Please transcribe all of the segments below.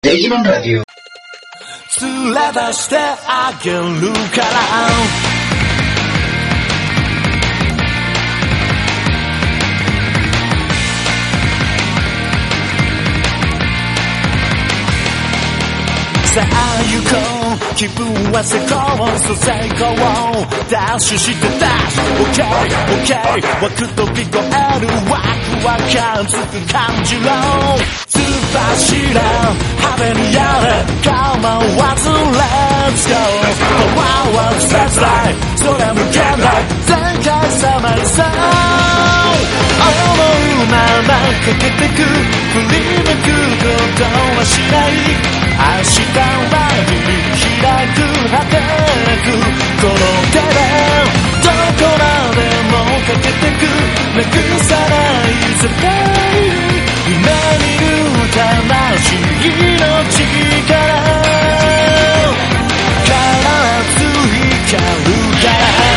デジモンラディオ連れ出してあげるからさあ行こう気分は成功そう成功ダッシュしてダッシュ OKOK 枠飛び越えるワクワク感つく感じろ突っ走れ派手にやれ構わず Let's go パワーは絶大それ向けない全開さまいさ思うままかけてく振り向くことはしない明日は切り開く果てなくこの手でどこまでもかけてくなくさない絶対夢見る魂の力からつ光るから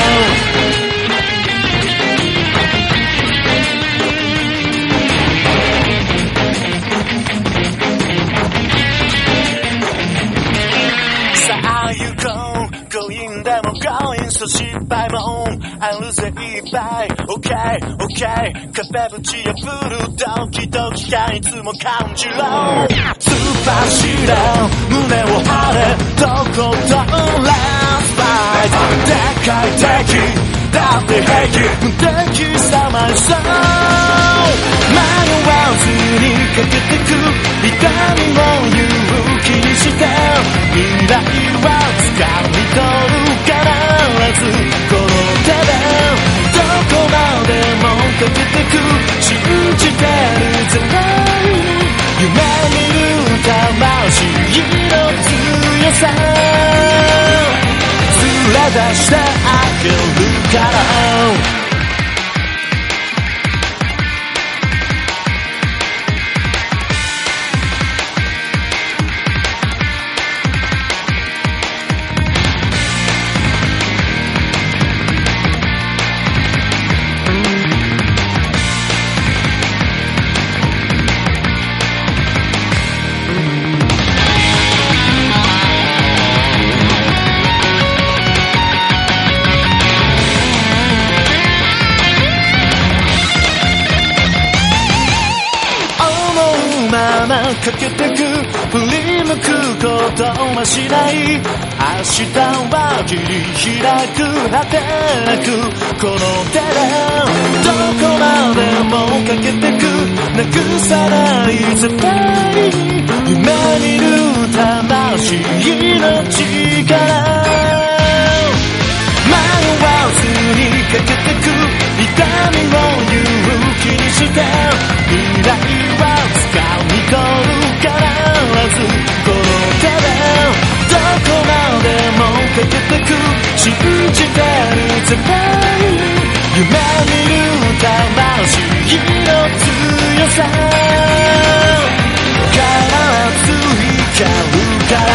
そう失敗もあるぜいっぱい OKOK 壁ぶち破るドキドキ感いつも感じろ突っ走れ胸を張れとことん Let's fight でかい敵だって平気無敵さまいそう迷わずにかけてく痛みを勇気にして未来は掴み取るからこの手でどこまでもかけてく信じてる絶対に夢見る魂の強さ連れ出してあげるからかけてく振り向くことはしない明日は切り開く果てなくこの手でどこまでもかけてくなくさない絶対に夢見る魂の力迷わずにかけてく痛みを勇気にして未来は掴み取るからずこの手でどこまでもかけてく信じてる絶対に夢見る魂の強さからつ光るから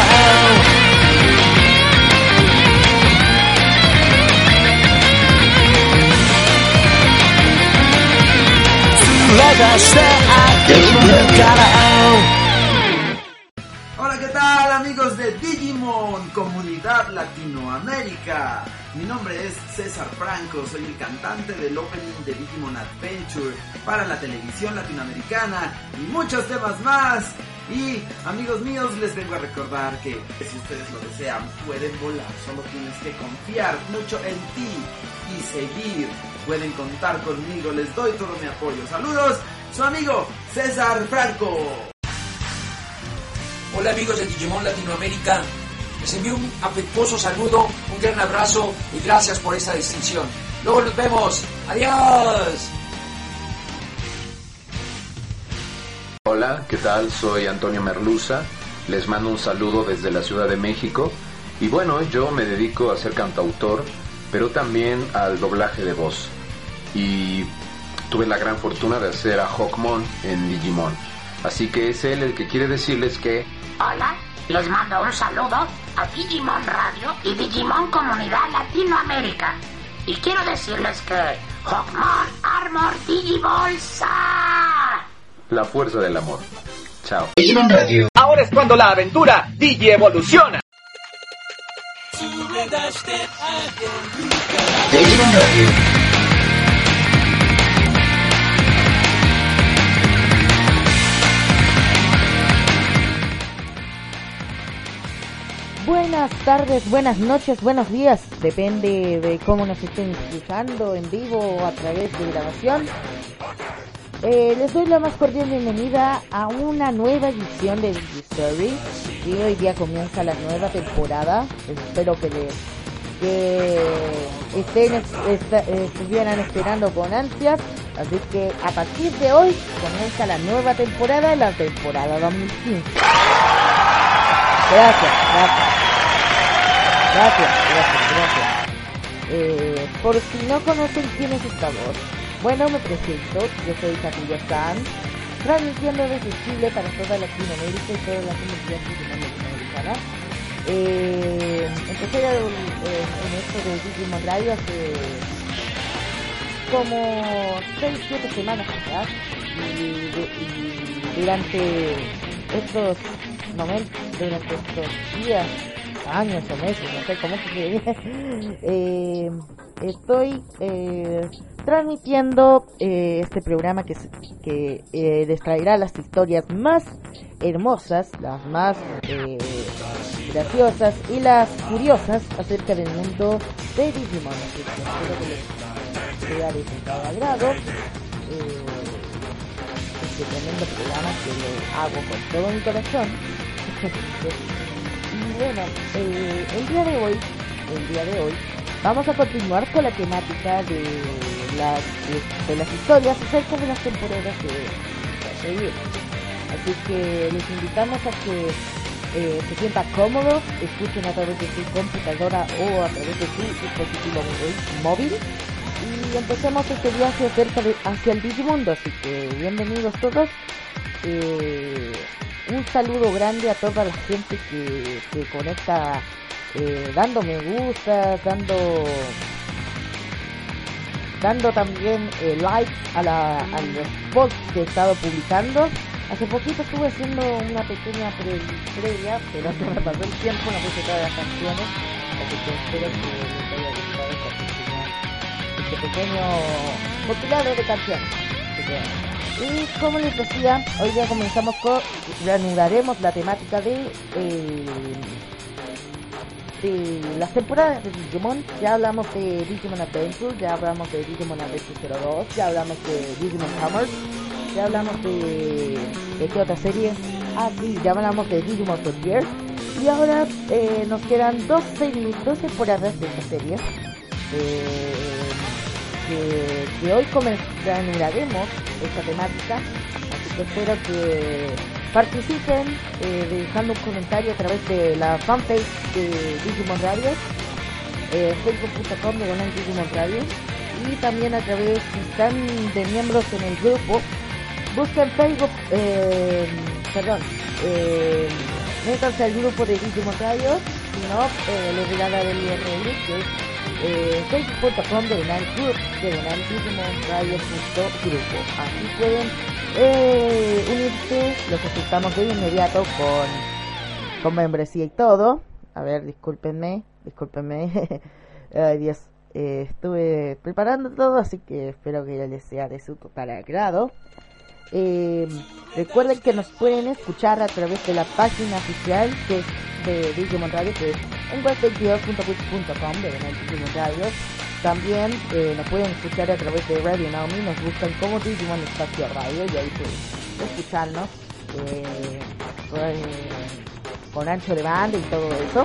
Hola, ¿qué tal amigos de Digimon, Comunidad Latinoamérica? Mi nombre es César Franco, soy el cantante del opening de Digimon Adventure para la televisión latinoamericana y muchos temas más. Y amigos míos, les vengo a recordar que si ustedes lo desean pueden volar, solo tienes que confiar mucho en ti y seguir. Pueden contar conmigo, les doy todo mi apoyo. Saludos, su amigo César Franco. Hola amigos de Digimon Latinoamérica, les envío un afectuoso saludo, un gran abrazo y gracias por esta distinción. Luego nos vemos, adiós. Hola, ¿qué tal? Soy Antonio Merluza, les mando un saludo desde la Ciudad de México y bueno, yo me dedico a ser cantautor, pero también al doblaje de voz y tuve la gran fortuna de hacer a Hawkmon en Digimon, así que es él el que quiere decirles que... Hola, les mando un saludo a Digimon Radio y Digimon Comunidad Latinoamérica y quiero decirles que Hawkmon Armor Digibolsa. La fuerza del amor. Chao. Digimon Radio. Ahora Ahora es cuando la aventura Digi evoluciona. Buenas tardes, buenas noches, buenos días, depende de cómo nos estén escuchando en vivo o a través de grabación. Les doy la más cordial bienvenida a una nueva edición de Digistory y hoy día comienza la nueva temporada. Espero que estuvieran esperando con ansias, así que a partir de hoy comienza la nueva temporada, la temporada 2015. Gracias. Por si no conocen quién es esta voz, bueno, me presento, yo soy Capilla San, transmitiendo desde Chile para toda Latinoamérica y toda la comunidad latinoamericana. Empecé en esto de Digimon Radio hace como 6-7 semanas atrás y durante estos momentos, durante estos días, años o meses, no sé cómo se dice, estoy transmitiendo este programa que les traerá las historias más hermosas, las más graciosas y las curiosas acerca del mundo de Digimon. Así que espero que les sea de su agrado este tremendo programa que lo hago con todo mi corazón. Y bueno, el día de hoy vamos a continuar con la temática de las historias acerca de las temporadas de seguir. Así que les invitamos a que se sientan cómodos, escuchen a través de su computadora o a través de su dispositivo móvil y empecemos este viaje hacia el Digimundo. Así que bienvenidos todos. Un saludo grande a toda la gente que conecta, dando me gusta, dando también like a los posts que he estado publicando. Hace poquito estuve haciendo una pequeña previa, pero se me pasó el tiempo, no puse todas las canciones, así que espero que les haya gustado este pequeño compilado de canciones. Y como les decía, hoy ya reanudaremos la temática de las temporadas de Digimon. Ya hablamos de Digimon Adventure, ya hablamos de Digimon Adventure 02, ya hablamos de Digimon Hammers, ya hablamos de qué otra serie. Ya hablamos de Digimon Frontier. Y ahora nos quedan dos temporadas de esta serie. Que hoy reanudaremos esta temática, así que espero que participen dejando un comentario a través de la fanpage de Digimon Radio, facebook.com de Digimon Radio, y también a través, si están de miembros en el grupo, busquen Facebook, métanse al grupo de Digimon Radio, si no, les voy a dar el URL que es facebook.com de Digimon Radio.grupo. Así pueden unirse, los aceptamos de inmediato con membresía y todo. A ver, discúlpenme. Ay Dios, estuve preparando todo, así que espero que les sea de su total agrado. Recuerden que nos pueden escuchar a través de la página oficial que es de Digimon Radio, que es en web22.wix.com de Digimon Radio. También nos pueden escuchar a través de Radio Naomi, nos buscan como Digimon Espacio Radio y ahí pueden escucharnos con ancho de banda y todo eso.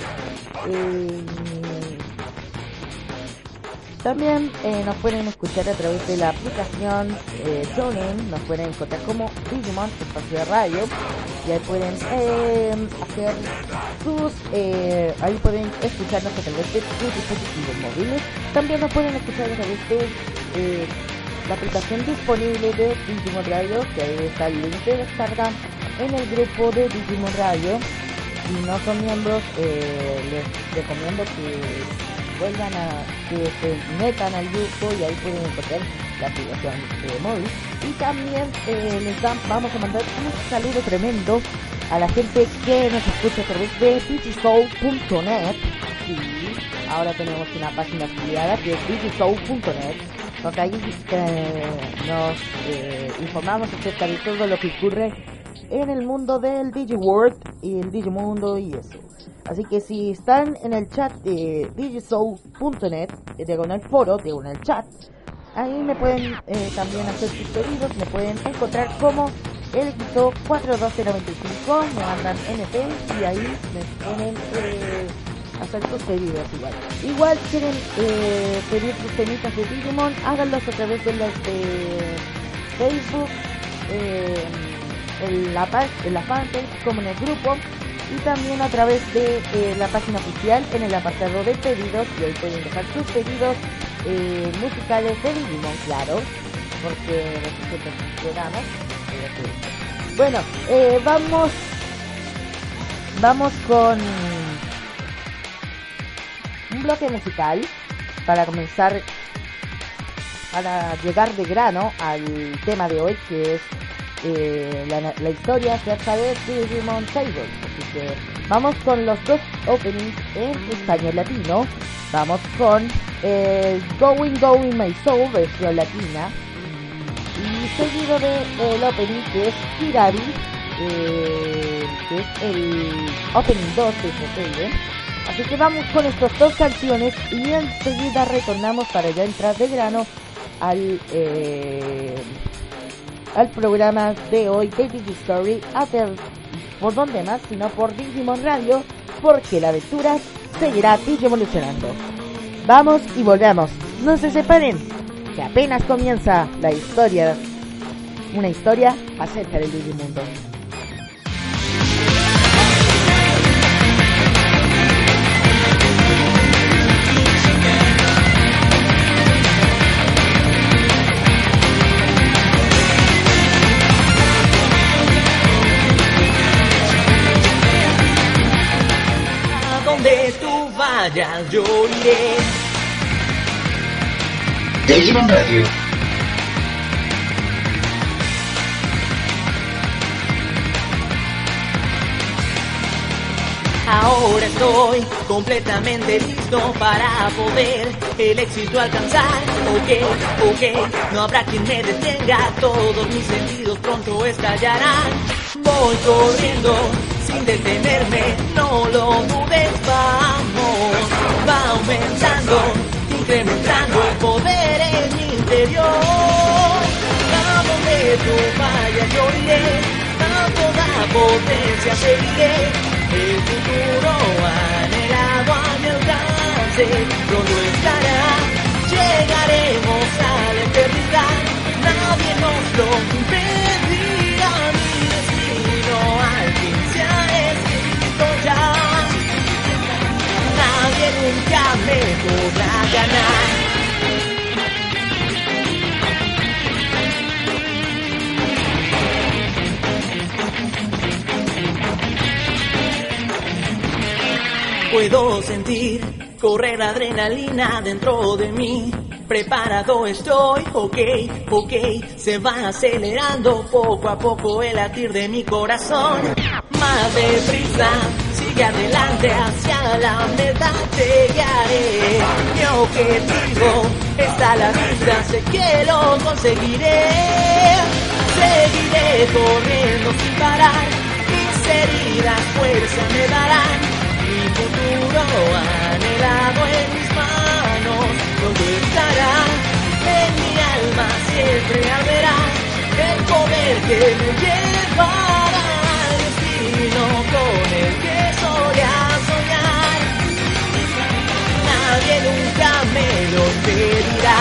También nos pueden escuchar a través de la aplicación TuneIn, nos pueden encontrar como Digimon Espacio Radio y ahí pueden hacer ahí pueden escucharnos a través de sus dispositivos móviles. También nos pueden escuchar a través de la aplicación disponible de Digimon Radio, que ahí está el link de descarga en el grupo de Digimon Radio. Si no son miembros, les recomiendo que se metan al grupo y ahí pueden encontrar la aplicación móvil. Y también vamos a mandar un saludo tremendo a la gente que nos escucha a través de digisoul.net. Sí, ahora tenemos una página afiliada que es digisoul.net, donde ahí nos informamos acerca de todo lo que ocurre en el mundo del DigiWorld y el Digimundo y eso. Así que si están en el chat de digisoul.net, diagonal foro, diagonal chat, ahí me pueden también hacer sus pedidos, me pueden encontrar como el Guito 41295, me mandan NP y ahí me pueden hacer sus pedidos igual. Igual quieren pedir sus temitas de Digimon, háganlos a través de las de Facebook, en la fanpage, como en el grupo, y también a través de la página oficial en el apartado de pedidos, y ahí pueden dejar sus pedidos musicales de Digimon, claro, porque nosotros funcionamos. Bueno, vamos con un bloque musical para comenzar, para llegar de grano al tema de hoy, que es la historia acerca de Digimon Tables. Así que vamos con los dos openings en español latino. Vamos con Going My Soul, versión latina, y seguido del opening que es Kirari, que es el opening 2 de esta serie. Así que vamos con estas dos canciones y enseguida retornamos para ya entrar de grano al programa de hoy de DigiStory, por donde más, sino por Digimon Radio, porque la aventura seguirá Digivolucionando. Vamos y volvemos, no se separen, que apenas comienza la historia, una historia acerca del Digimundo. Donde tú vayas yo iré. Digimon Radio. Ahora estoy completamente listo para poder el éxito alcanzar. Ok, no habrá quien me detenga, todos mis sentidos pronto estallarán. Voy corriendo sin detenerme, no lo dudes, vamos. Va aumentando, incrementando el poder en mi interior. A donde tú vayas yo iré, a toda potencia seguiré. El futuro anhelado a mi alcance, pronto estará. Llegaremos a la eternidad, nadie nos lo impedirá. Mi destino al fin se ha escrito ya, nadie nunca me podrá ganar. Puedo sentir correr adrenalina dentro de mí. Preparado estoy, ok, se va acelerando poco a poco el latir de mi corazón. Más deprisa, sigue adelante hacia la meta, te guiaré. Mi objetivo está a la vista, sé que lo conseguiré. Seguiré corriendo sin parar, mis heridas fuerza me darán. Mi futuro anhelado en mis manos, donde estará, en mi alma siempre arderá el poder que me llevará al destino con el que soy a soñar. Nadie nunca me lo impedirá.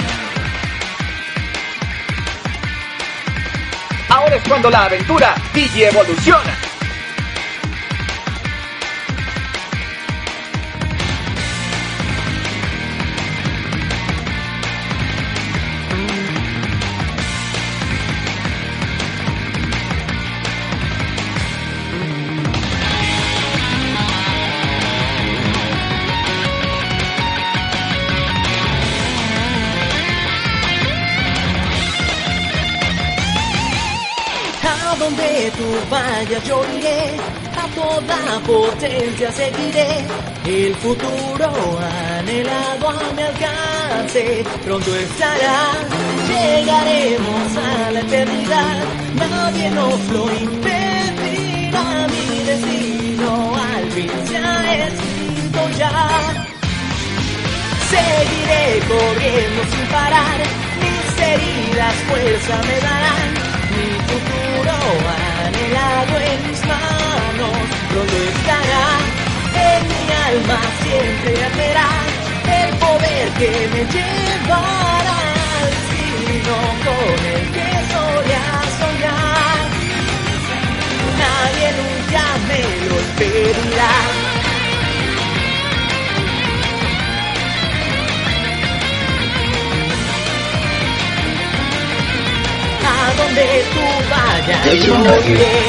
Ahora es cuando la aventura Digi evoluciona. Donde tú vayas yo iré, a toda potencia seguiré, el futuro anhelado a mi alcance, pronto estará, llegaremos a la eternidad, nadie nos lo impedirá, mi destino al fin se ha escrito ya. Seguiré corriendo sin parar, mis heridas fuerza me darán, mi futuro anhelado en mis manos, pronto estará, en mi alma siempre arderá, el poder que me llevará al destino con el que solía soñar, nadie nunca me lo impedirá. A donde tú vayas yo iré.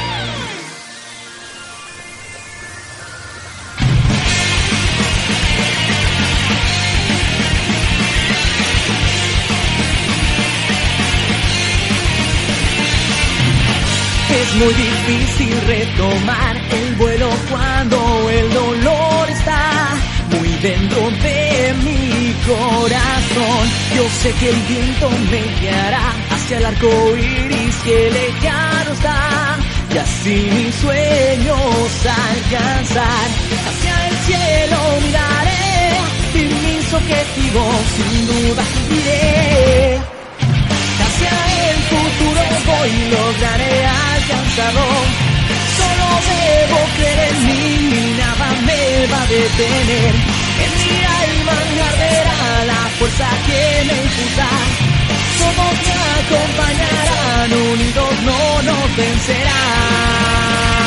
Es muy difícil retomar el vuelo cuando el dolor está muy dentro de mi corazón. Yo sé que el viento me guiará hacia el arco iris que lejano está, y así mis sueños alcanzar. Hacia el cielo miraré y mis objetivos sin duda iré. Hacia el futuro voy y lograré alcanzarlo. Solo debo creer en mí, nada me va a detener. En mi alma arderá la fuerza que me impulsa. Todos me acompañarán, unidos no nos vencerán.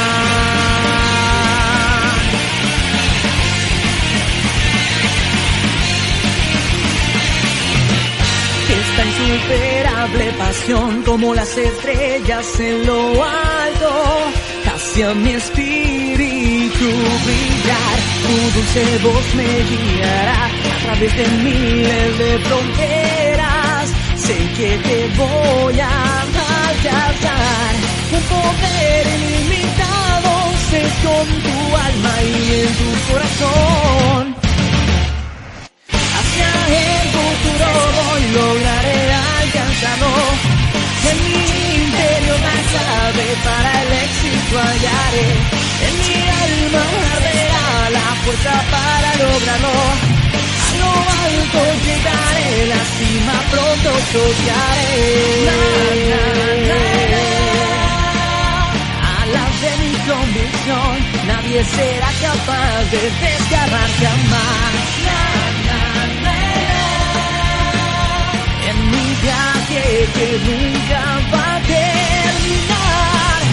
Esta insuperable pasión, como las estrellas en lo alto, hacia mi espíritu brillar. Tu dulce voz me guiará a través de miles de fronteras. Sé que te voy a alcanzar. Un poder ilimitado sé con tu alma y en tu corazón. Hacia el futuro voy, lograré alcanzarlo. En mi interior la clave para el éxito hallaré. En mi alma arderá la fuerza para lograrlo. A lo alto llegaré, la cima pronto tocaré. Alas de mi convicción, nadie será capaz de desgarrar jamás. En mi viaje que nunca va a terminar.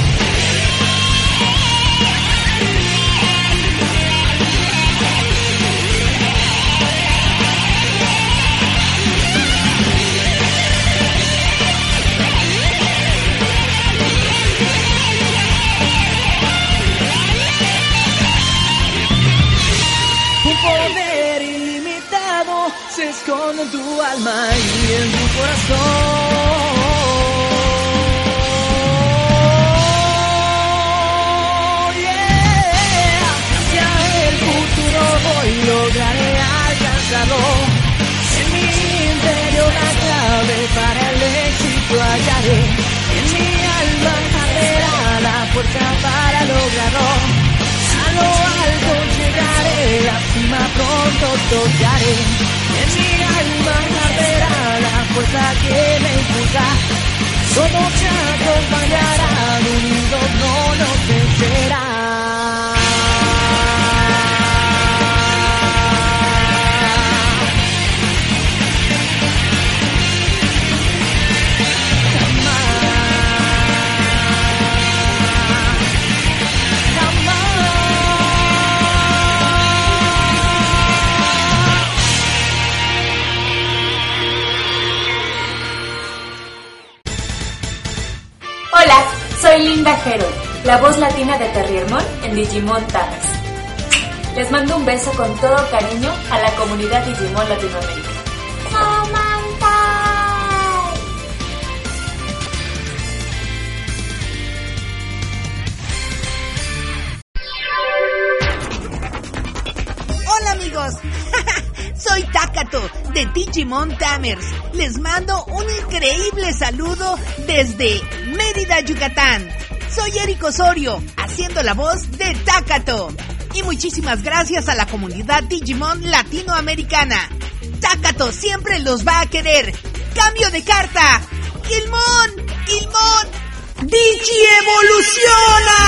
Un poder ilimitado se esconde en tu alma y en tu corazón. Yeah. Hacia el futuro voy, lograré alcanzarlo. En mi interior la clave para el éxito hallaré. En mi alma arderá la fuerza para lograrlo. A lo alto llegaré, la cima pronto tocaré. En mi alma arderá la fuerza que me impulsa. Todos se acompañarán, unidos no nos vencerán. Hola, soy Linda Hero, la voz latina de Terriermon en Digimon Tamers. Les mando un beso con todo cariño a la comunidad Digimon Latinoamérica. amigos. Soy Takato de Digimon Tamers. Les mando un increíble saludo desde Mérida, Yucatán. Soy Eric Osorio, haciendo la voz de Takato. Y muchísimas gracias a la comunidad Digimon latinoamericana. Takato siempre los va a querer. ¡Cambio de carta! ¡Gilmon! ¡Digi evoluciona!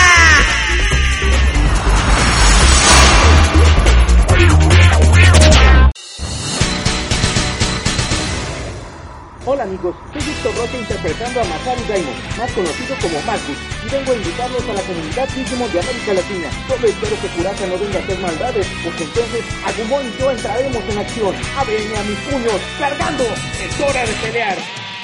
Hola amigos, soy Víctor Rocha interpretando a Masaru Daimon, más conocido como Marcus, y vengo a invitarlos a la comunidad Digimon de América Latina. Solo espero que Kurata no venga a hacer maldades, porque entonces Agumon y yo entraremos en acción. ¡Ábreme a mis puños! ¡Cargando! ¡Es hora de pelear!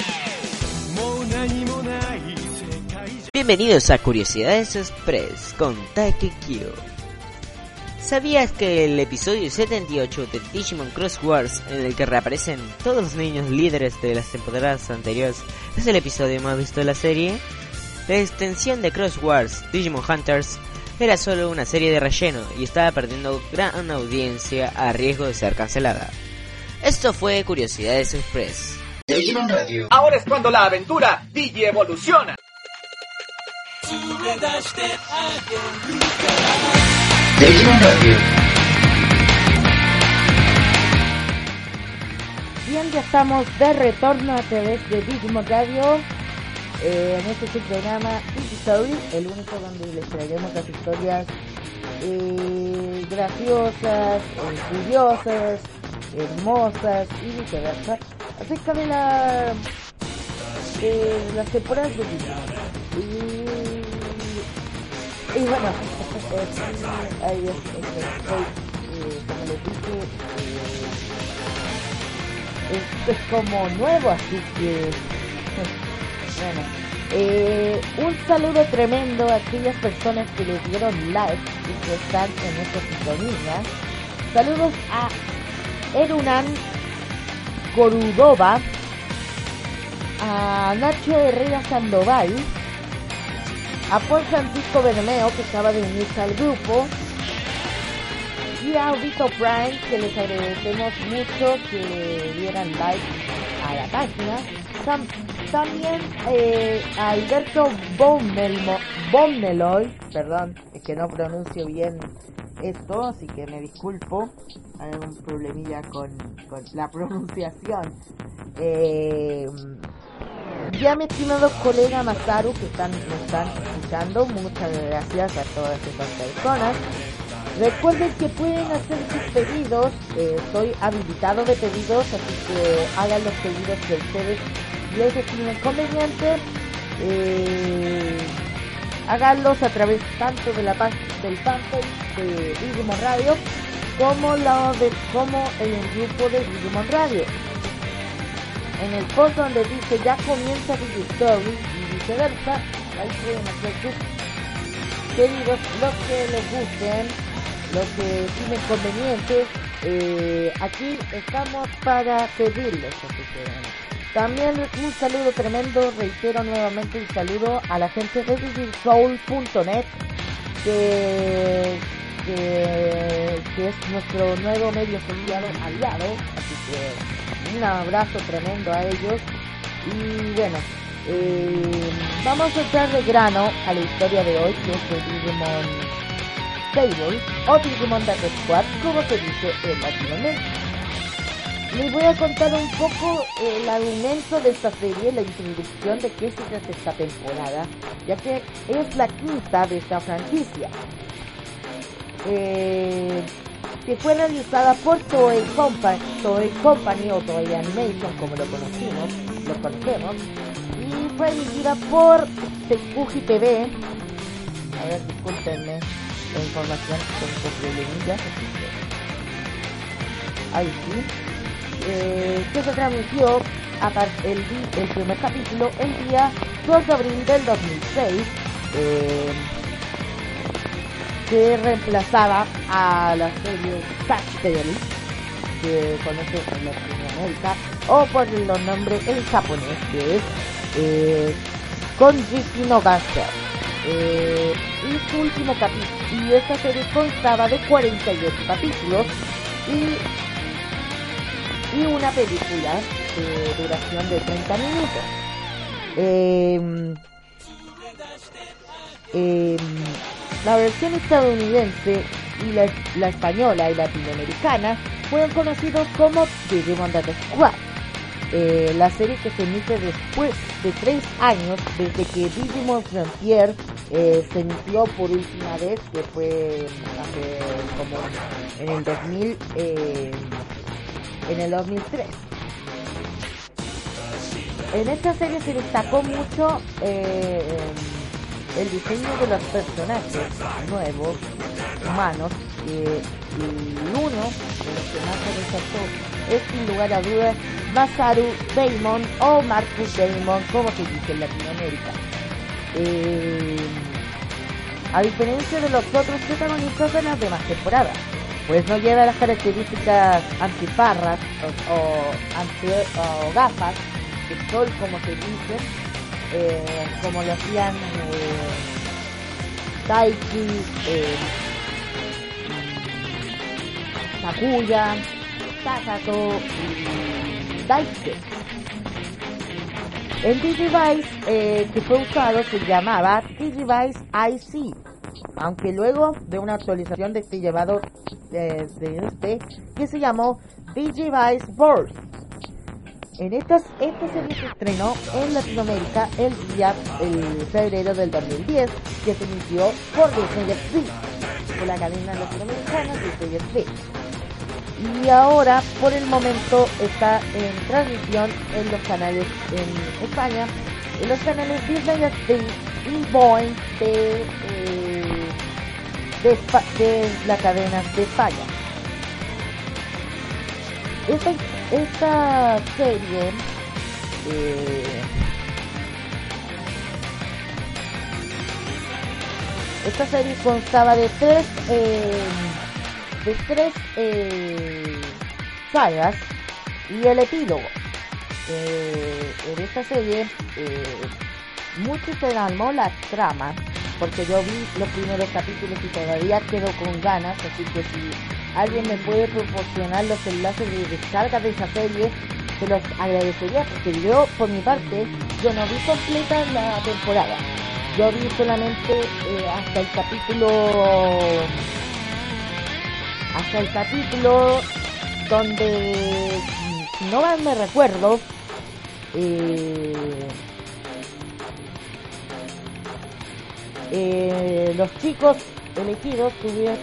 Bienvenidos a Curiosidades Express con Takekyo. ¿Sabías que el episodio 78 de Digimon Cross Wars, en el que reaparecen todos los niños líderes de las temporadas anteriores, es el episodio más visto de la serie? La extensión de Cross Wars, Digimon Hunters, era solo una serie de relleno y estaba perdiendo gran audiencia a riesgo de ser cancelada. Esto fue Curiosidades Express. Digimon Radio. Ahora es cuando la aventura Digi evoluciona. Digimon Radio. Bien, ya estamos de retorno a través de Digimon Radio. En este es el programa Digi-Story, el único donde les traeremos las historias graciosas, curiosas, hermosas y viceversa acerca de las temporadas de Digimon. Y bueno, ahí estoy, como les dije, esto es como nuevo, así que bueno, un saludo tremendo a aquellas personas que les dieron like y que están en nuestra sintonía. Saludos a Erunan Corudova, a Nacho Herrera Sandoval, a Paul Francisco Bermeo, que acaba de unirse al grupo, y a Vito Prime, que les agradecemos mucho que dieran like a la página. También a Alberto Bommeloy, perdón, es que no pronuncio bien esto, así que me disculpo, hay un problemilla con la pronunciación. Ya mi estimado colega Masaru, que me están escuchando, muchas gracias a todas estas personas. Recuerden que pueden hacer sus pedidos, estoy habilitado de pedidos, así que hagan los pedidos que ustedes les estimen conveniente. Háganlos a través tanto de del fanpage de Digimon Radio como en el grupo de Digimon Radio. En el post donde dice ya comienza Digi-Story y viceversa, ahí pueden hacer sus pedidos, los que les gusten, los que estimen convenientes. Aquí estamos para pedirles, así que también un saludo tremendo, reitero nuevamente un saludo a la gente de digisoul.net, que es nuestro nuevo medio social aliado, así que un abrazo tremendo a ellos. Y bueno, vamos a echar de grano a la historia de hoy, que es de Digimon Stable o Digimon Data Squad, como se dice en Latinoamérica. Les voy a contar un poco el argumento de esta serie, la introducción de qué se trata esta temporada, ya que es la quinta de esta franquicia, que fue realizada por Toei Company o Toei Animation, como lo conocemos, y fue dirigida por Tekuji TV. A ver, discúlpenme la información, tengo un problemilla, ahí sí. Que se transmitió el primer capítulo el día 2 de abril del 2006, que reemplazaba a la serie Sackberry, que conoce en Latinoamérica, o por el nombre en japonés, que es Konjiki no Gacha. Y su último capítulo, y esta serie constaba de 48 capítulos, y una película de duración de 30 minutos. La versión estadounidense y la española y latinoamericana fueron conocidos como Digimon Data Squad. La serie que se emite después de 3 años desde que Digimon Frontier se emitió por última vez, que fue hace como en el 2003. En esta serie se destacó mucho el diseño de los personajes nuevos, humanos, y uno de los que más se resaltó es sin lugar a dudas Masaru Daemon o Marcus Daemon, como se dice en Latinoamérica. A diferencia de los otros protagonistas de las demás temporadas, pues no lleva las características antiparras o gafas de sol, como se dice, como lo hacían Taiki, Takuya, Takato y Daisuke. El Digivice que fue usado se llamaba Digivice IC, aunque luego de una actualización de este llevado que se llamó Digivice Burst. Esta serie se estrenó en Latinoamérica el febrero del 2010, que se emitió por Disney XD, por la cadena latinoamericana Disney XD. Y ahora, por el momento, está en transmisión en los canales en España, en los canales Disney XD y Boing de la cadena de España. Esta serie constaba de tres sagas y el epílogo. En esta serie mucho se armó la trama, porque yo vi los primeros capítulos y todavía quedo con ganas, así que si alguien me puede proporcionar los enlaces de descarga de esa serie, se los agradecería, porque yo, por mi parte, yo no vi completa la temporada. Yo vi solamente hasta el capítulo donde, si no mal me recuerdo, los chicos elegidos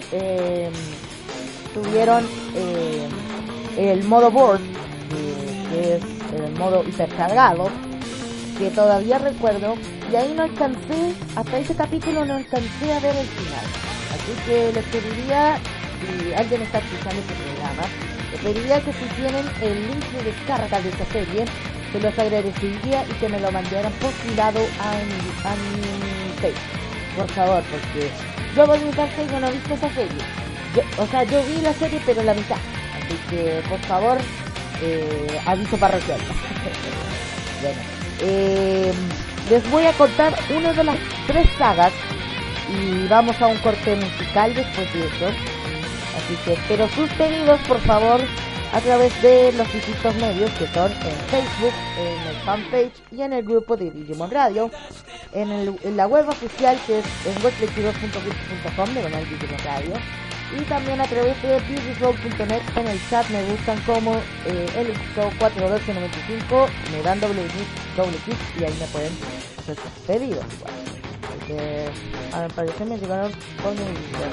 tuvieron el modo Burst, que es el modo hipercargado, que todavía recuerdo, y ahí no alcancé, hasta ese capítulo no alcancé a ver el final. Así que les pediría, si alguien está escuchando este programa, les pediría que si tienen el link de descarga de esta serie, se los agradecería y que me lo mandaran por privado a mi Facebook, por favor, porque yo por mi parte yo no he visto esa serie. Yo vi la serie pero la mitad, así que por favor, aviso parroquial. Bueno, les voy a contar una de las 3 sagas y vamos a un corte musical después de eso. Así que espero sus pedidos, por favor, a través de los distintos medios que son en Facebook, en el fanpage y en el grupo de Digimon Radio, en la web oficial, que es en weblecturos.com de canal Digimon Radio, y también a través de beautyflow.net. En el chat me buscan como elixo41295, me dan doble clic y ahí me pueden hacer sus pedidos igual. A mi parecer me llegaron con el...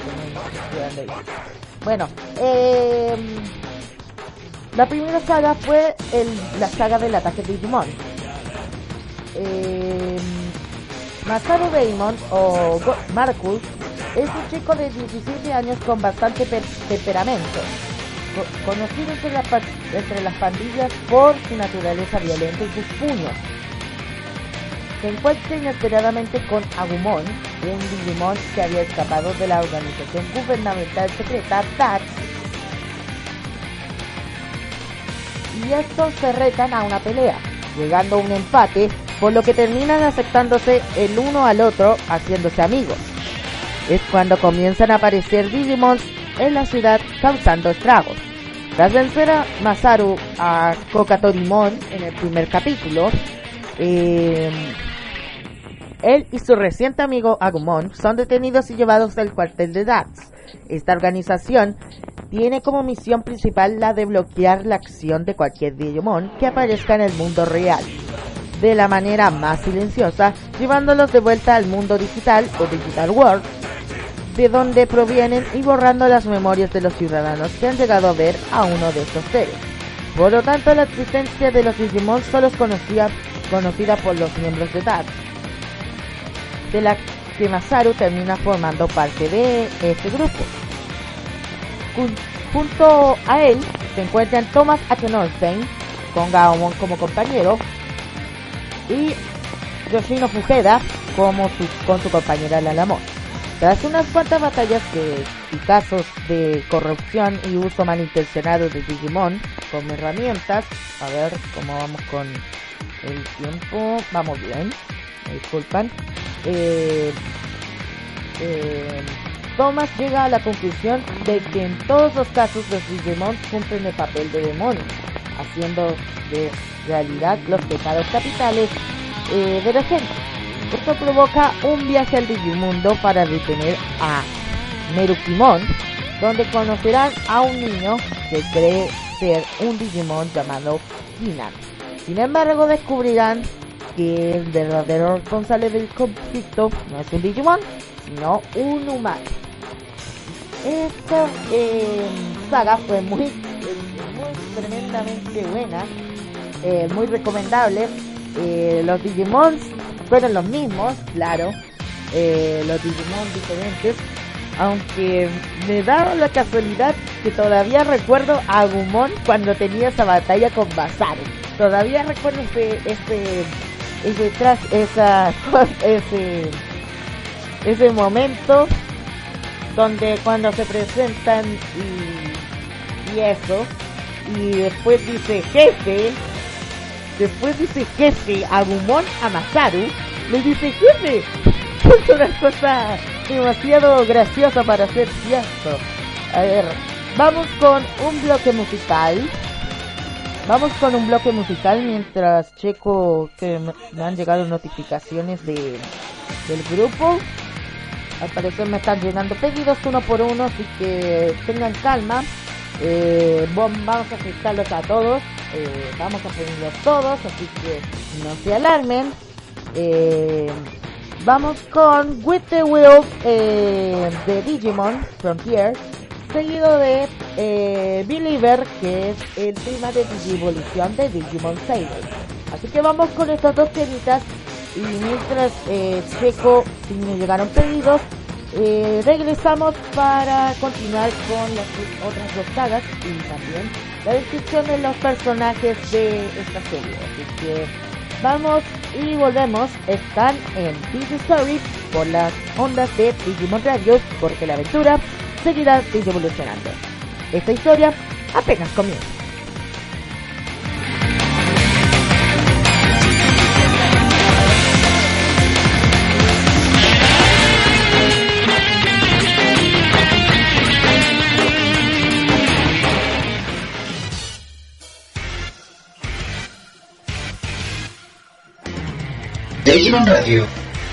Bueno, la primera saga fue la saga del ataque de Digimon. Masaru Daemon o Marcus es un chico de 17 años con bastante temperamento, conocido entre las pandillas por su naturaleza violenta y sus puños. Se encuentra inesperadamente con Agumon, un Digimon que había escapado de la organización gubernamental secreta TAX, y estos se retan a una pelea, llegando a un empate, por lo que terminan aceptándose el uno al otro, haciéndose amigos. Es cuando comienzan a aparecer Digimons en la ciudad causando estragos. Tras vencer a Masaru a Kokatorimon en el primer capítulo, él y su reciente amigo Agumon son detenidos y llevados al cuartel de DATS. Esta organización tiene como misión principal la de bloquear la acción de cualquier Digimon que aparezca en el mundo real, de la manera más silenciosa, llevándolos de vuelta al mundo digital o Digital World, de donde provienen, y borrando las memorias de los ciudadanos que han llegado a ver a uno de estos seres. Por lo tanto, la existencia de los Digimon solo es conocida por los miembros de DATS, de la que Masaru termina formando parte de este grupo. Junto a él se encuentran Thomas H. Norstein, con Gaomon como compañero, y Yoshino Fujeda con su compañera Lalamon. Tras unas cuantas batallas y casos de corrupción y uso malintencionado de Digimon como herramientas, a ver cómo vamos con el tiempo, vamos bien, me disculpan, Thomas llega a la conclusión de que en todos los casos los Digimon cumplen el papel de demonios, haciendo de realidad los pecados capitales de la gente. Esto provoca un viaje al Digimundo para detener a Merukimon, donde conocerán a un niño que cree ser un Digimon llamado Kinan. Sin embargo, descubrirán que el verdadero responsable del conflicto no es un Digimon, sino un humano. Esta saga fue muy tremendamente buena, muy recomendable. Los Digimons fueron los mismos, claro, los Digimon diferentes, aunque me da la casualidad que todavía recuerdo a Agumon cuando tenía esa batalla con Masaru. Todavía recuerdo ese momento donde cuando se presentan y eso, y después dice jefe Agumon a Masaru, le dice jefe. Es una cosa demasiado graciosa para ser cierto. A ver, vamos con un bloque musical mientras checo que me han llegado notificaciones del grupo. Al parecer me están llegando pedidos uno por uno, así que tengan calma. Vamos a aceptarlos a todos, vamos a ponerlos todos, así que no se alarmen. Vamos con With the Will de Digimon Frontier, seguido de Believer, que es el tema de Digivolución de Digimon Saber. Así que vamos con estos dos temitas, y mientras checo si me llegaron pedidos, regresamos para continuar con las otras dos sagas y también la descripción de los personajes de esta serie. Así que vamos y volvemos. Están en Digistory por las ondas de Digimon Radio, porque la aventura seguirá evolucionando. Esta historia apenas comienza. Digimon Radio.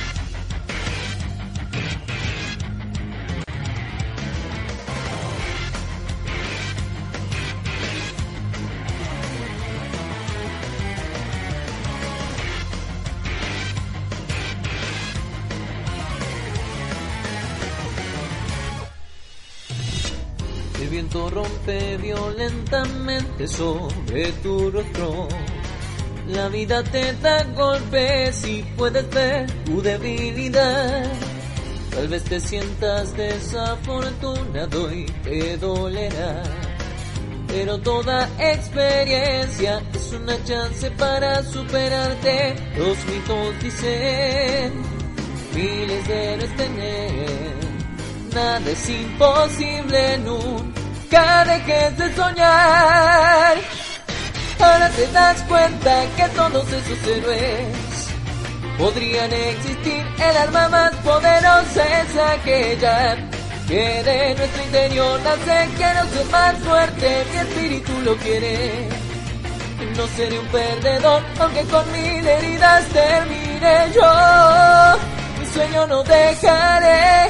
El viento rompe violentamente sobre tu rostro. La vida te da golpes y puedes ver tu debilidad. Tal vez te sientas desafortunado y te dolerá, pero toda experiencia es una chance para superarte. Los mitos dicen, miles de héroes tener. Nada es imposible, nunca dejes de soñar. Ahora te das cuenta que todos esos héroes podrían existir. El arma más poderosa es aquella que de nuestro interior nace, quiero ser más fuerte, mi espíritu lo quiere. No seré un perdedor, aunque con 1000 heridas termine yo. Mi sueño no dejaré.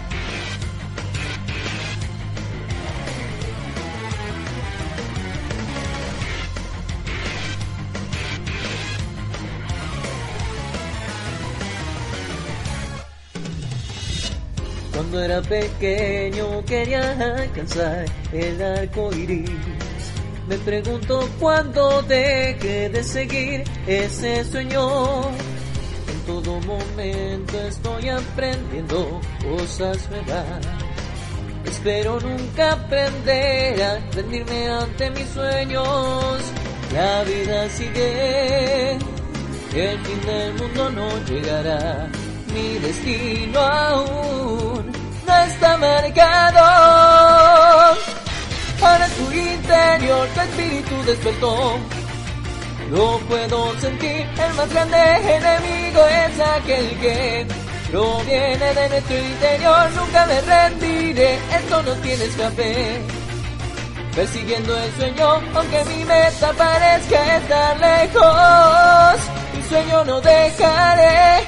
Cuando era pequeño quería alcanzar el arco iris. Me pregunto cuándo deje de seguir ese sueño. En todo momento estoy aprendiendo cosas nuevas. Espero nunca aprender a rendirme ante mis sueños. La vida sigue, el fin del mundo no llegará. Mi destino aún no está marcado. Ahora tu interior, tu espíritu despertó. Lo puedo sentir, el más grande enemigo es aquel que proviene de nuestro interior. Nunca me rendiré, esto no tiene escape. Persiguiendo el sueño, aunque mi meta parezca estar lejos. Mi sueño no dejaré.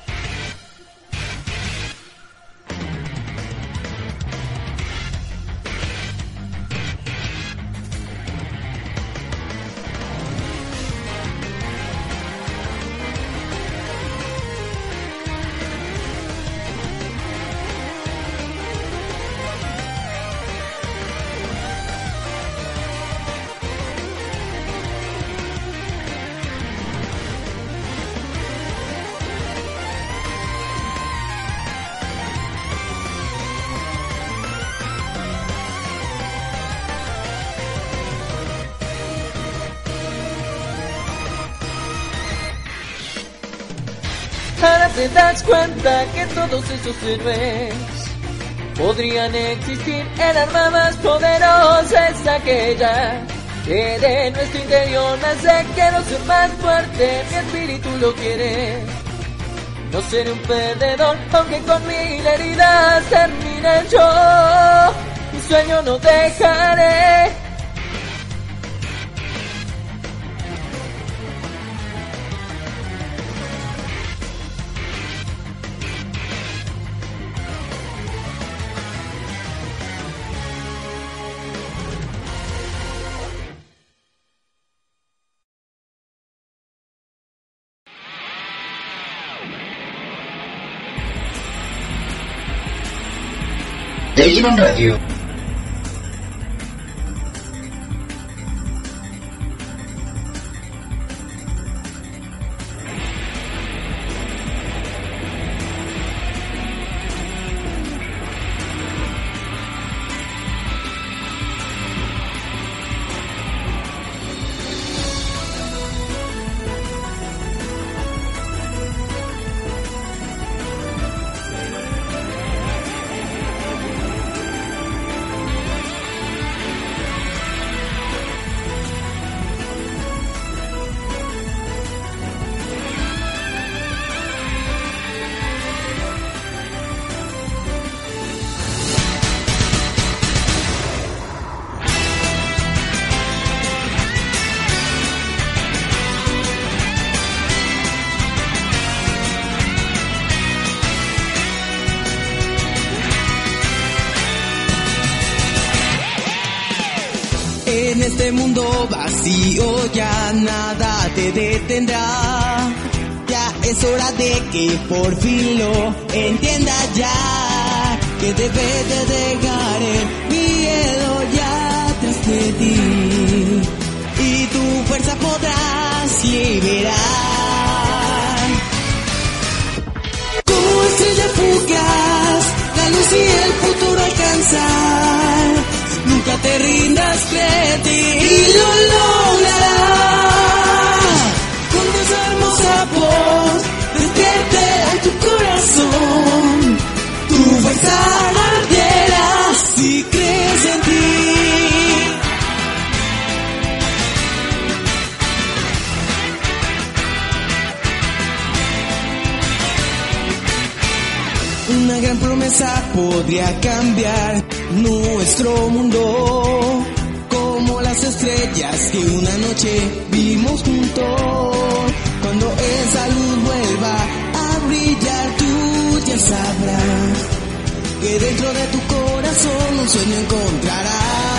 Ahora te das cuenta que todos esos héroes podrían existir. El arma más poderosa es aquella que de nuestro interior nace. Quiero ser más fuerte, mi espíritu lo quiere. No seré un perdedor, aunque con 1000 heridas termine yo. Mi sueño no dejaré. Digimon Radio. En este mundo vacío ya nada te detendrá. Ya es hora de que por fin lo entiendas ya. Que debes de dejar el miedo ya tras de ti. Y tu fuerza podrás liberar. Como estrella fugaz, la luz y el futuro alcanzar. Nunca te rindas, créete y lo lograrás. Con esa hermosa voz, despierte en tu corazón. Tu fuerza arderá si crees en ti. Una gran promesa podría cambiar nuestro mundo, como las estrellas que una noche vimos juntos. Cuando esa luz vuelva a brillar, tú ya sabrás que dentro de tu corazón un sueño encontrarás.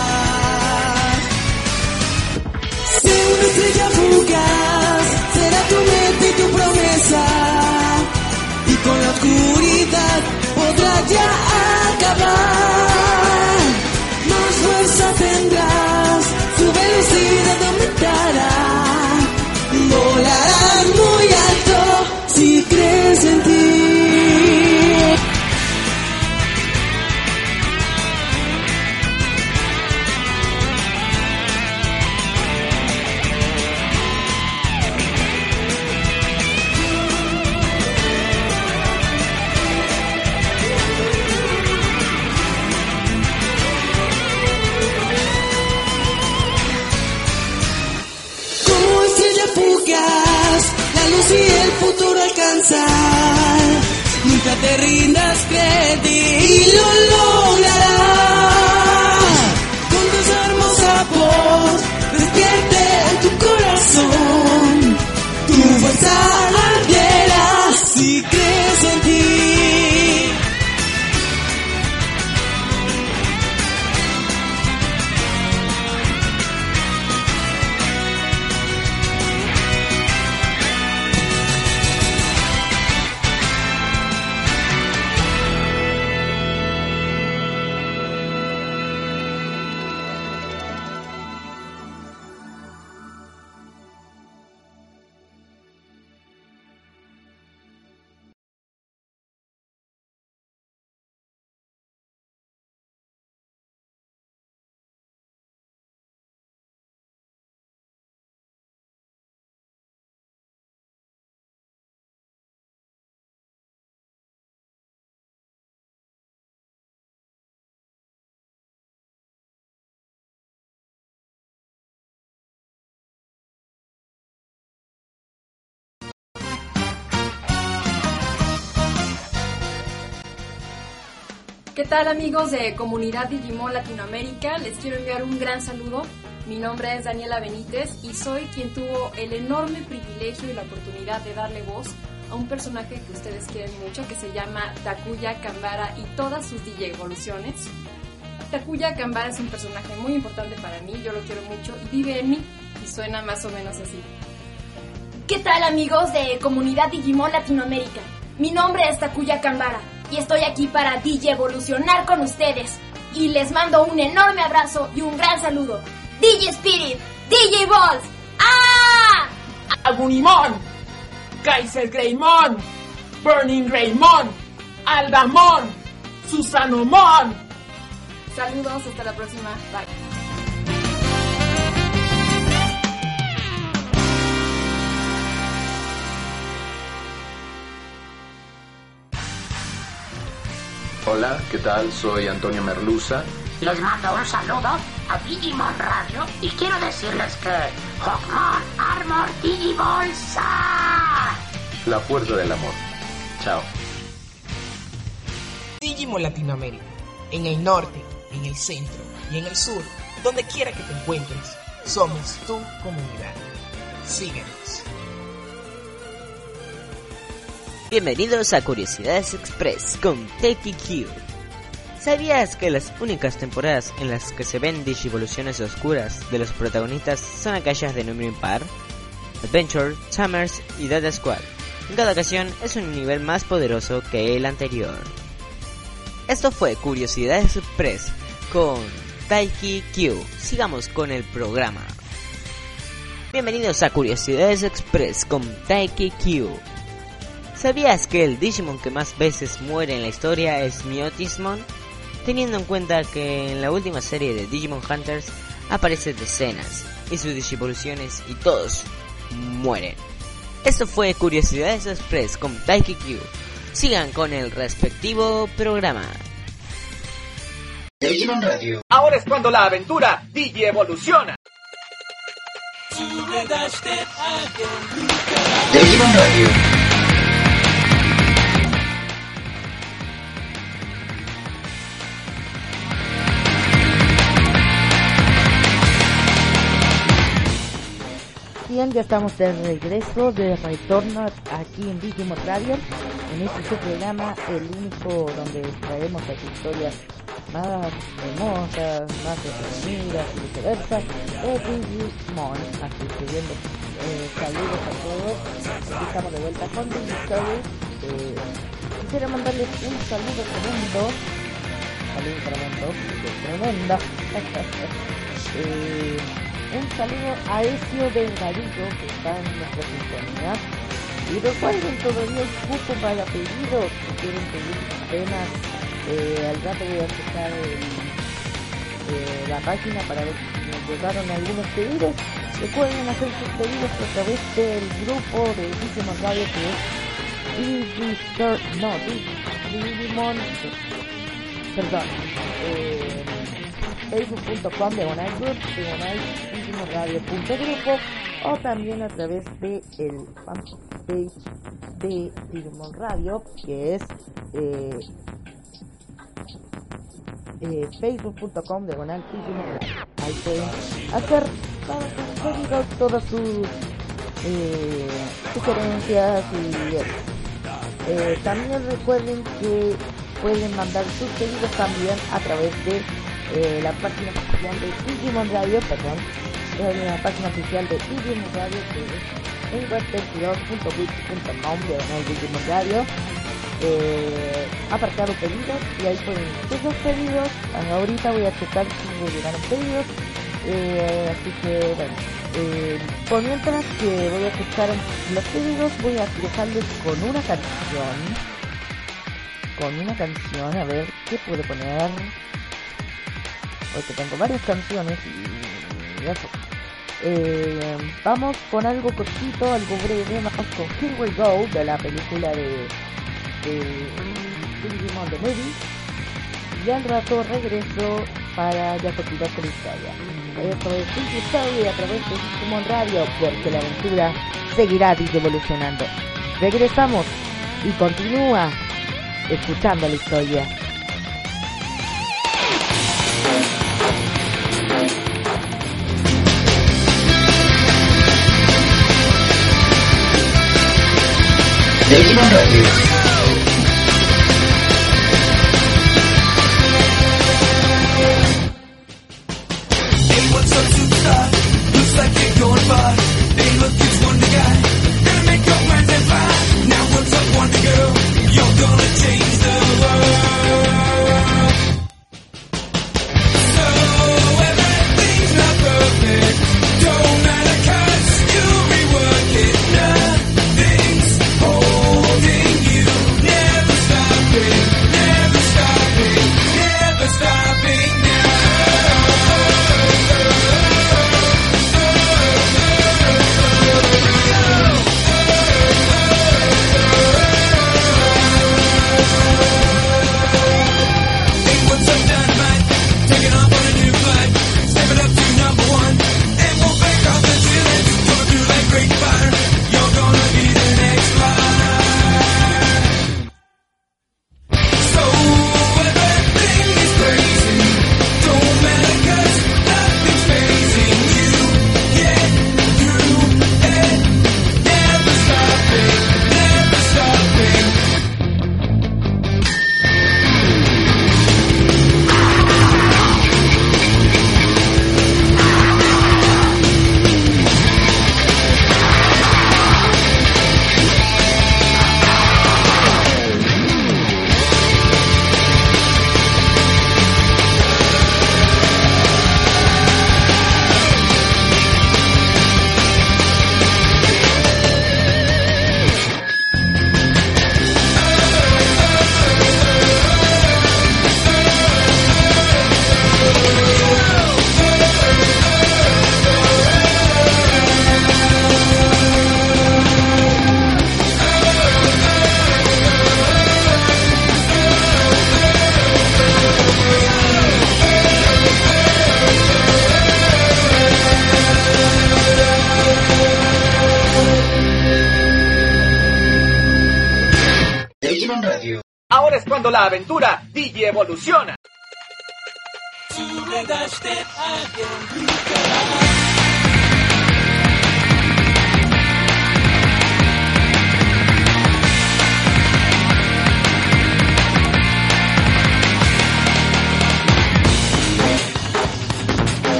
Si una estrella fugaz será tu mente y tu promesa, y con la oscuridad podrás ya acabar. Más fuerza tendrás, tu velocidad aumentará, volarás muy alto si crees en ti. La luz y el futuro alcanzar. Nunca te rindas, créete y lo lograrás. Con tu hermosa voz, despierte en tu corazón. Tu fuerza arderá si crees en ti. ¿Qué tal, amigos de Comunidad Digimon Latinoamérica? Les quiero enviar un gran saludo. Mi nombre es Daniela Benítez y soy quien tuvo el enorme privilegio y la oportunidad de darle voz a un personaje que ustedes quieren mucho, que se llama Takuya Kanbara y todas sus DJ evoluciones. Takuya Kanbara es un personaje muy importante para mí, yo lo quiero mucho y vive en mí, y suena más o menos así. ¿Qué tal, amigos de Comunidad Digimon Latinoamérica? Mi nombre es Takuya Kanbara y estoy aquí para DJ evolucionar con ustedes. Y les mando un enorme abrazo y un gran saludo. DJ Spirit, DJ Balls, ¡ah! Agunimon, Kaiser Greymon, Burning Greymon, Aldamon, Susanomon. Saludos, hasta la próxima, bye. Hola, ¿qué tal? Soy Antonio Merluza. Les mando un saludo a Digimon Radio y quiero decirles que Hawkmon Armor Digibolsa. La fuerza del amor. Chao. Digimon Latinoamérica. En el norte, en el centro y en el sur, donde quiera que te encuentres, somos tu comunidad. Síguenos. Bienvenidos a Curiosidades Express con TQQ. ¿Sabías que las únicas temporadas en las que se ven digivoluciones oscuras de los protagonistas son aquellas de número impar? Adventure, Summers y Data Squad. En cada ocasión es un nivel más poderoso que el anterior. Esto fue Curiosidades Express con TQQ. Sigamos con el programa. Bienvenidos a Curiosidades Express con TQQ. ¿Sabías que el Digimon que más veces muere en la historia es Myotismon? Teniendo en cuenta que en la última serie de Digimon Hunters aparecen decenas y sus digivoluciones y todos mueren. Esto fue Curiosidades Express con TQQ. Sigan con el respectivo programa. Digimon Radio. Ahora es cuando la aventura Digi evoluciona. Digimon Radio. bien, ya estamos de regreso, de retorno aquí en Digimon Radio, en este su programa, el único donde traemos las historias más hermosas, más entretenidas y viceversa, de Digimon. Así que bien, saludos a todos, aquí estamos de vuelta con Digistory. Quisiera mandarles un saludo tremendo, un saludo a Ezio Delgadillo, que está en nuestra sintonía. Y recuerden, todavía hay cupo para pedidos. Si quieren pedir apenas, al rato voy a checar la página para ver si nos llegaron algunos pedidos. Recuerden hacer sus pedidos a través del grupo de Digimon Radio, que es facebook.com/group/digimonradio.grupo, o también a través de el fanpage de Digimon Radio, que es facebook.com/Digimon Radio. Ahí pueden hacer todas sus sugerencias y eso. También recuerden que pueden mandar sus pedidos también a través de la página oficial de Digimon Radio, la página oficial de Digimon Radio, que es web22.wix.com Digimon Radio, apartado pedidos, y ahí pueden hacer sus pedidos. Ahorita voy a checar si me llegaron pedidos, así que bueno, por mientras que voy a checar los pedidos, voy a dejarles con una canción, a ver qué puedo poner, porque tengo varias canciones y eso. Vamos con algo cortito, algo breve, vamos con Here We Go, de la película de Digimon The Movie, y al rato regreso para ya continuar con la historia. Esto es Digistory a través de Digimon Radio, porque la aventura seguirá evolucionando. Regresamos y continúa escuchando la historia. Digimon Radio. Ahora es cuando la aventura Digi evoluciona.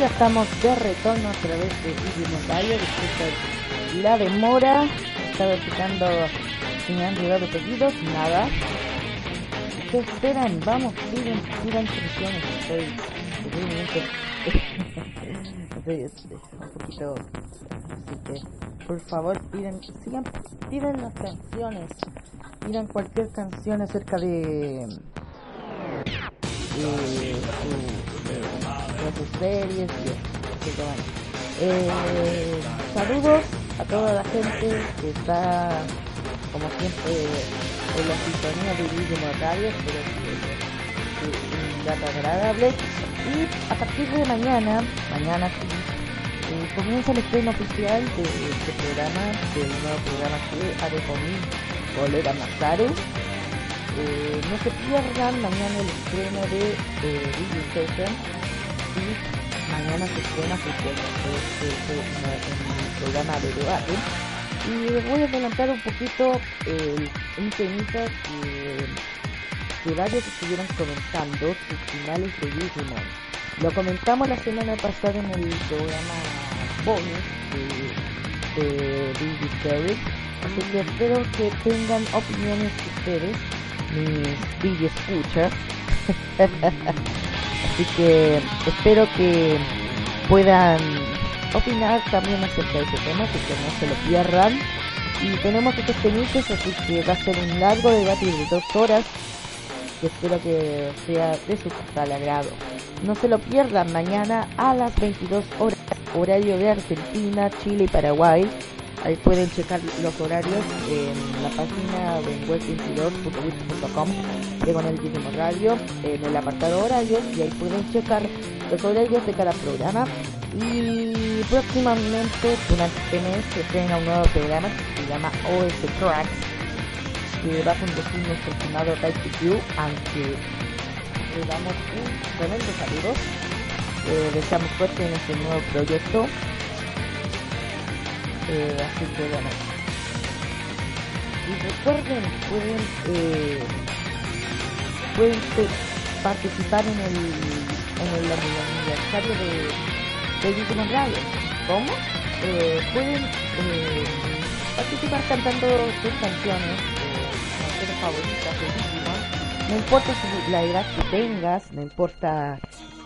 ya estamos de retorno a través de Digimon Radio. Disculpen la demora, estaba explicando si me han llegado pedidos, nada. ¿Qué esperan? Vamos, sigan instrucciones. Estoy un poquito, así que por favor piden las canciones, pidan cualquier canción acerca de sus series y eso. Saludos a toda la gente que está como siempre en la sintonía de Digimon Radio. Espero que un dato agradable. Y a partir de mañana sí, comienza el estreno oficial de este programa, del nuevo programa que haré con mi colega Masaru. No se pierdan mañana el estreno de DigiStation, y mañana se estrena el programa de debate. Y voy a adelantar un poquito un temita que varios estuvieron comentando, sus finales de Digimon. Lo comentamos la semana pasada en el programa bonus de DigiSeries, así que espero que tengan opiniones ustedes, mis Digi escuchas. Así que espero que puedan opinar también acerca de este tema, así que no se lo pierdan. Y tenemos estos temitas, así que va a ser un largo debate de 2 horas, que espero que sea de su total agrado. No se lo pierdan mañana a las 22 horas, horario de Argentina, Chile y Paraguay. Ahí pueden checar los horarios en la página de web22.wix.com, diagonal Digimon Radio, en el apartado horarios, y ahí pueden checar los horarios de cada programa. Y próximamente, durante este mes, se estrena un nuevo programa que se llama OS Tracks, que va a conducir nuestro estimado TaikiQ, aunque le damos un tremendo saludo. Deseamos suerte en este nuevo proyecto. Así que bueno, y recuerden, pueden participar en el aniversario de Digimon Radio. ¿Cómo? Pueden participar cantando sus canciones, canciones favoritas de Digimon. No importa si la edad que tengas, no importa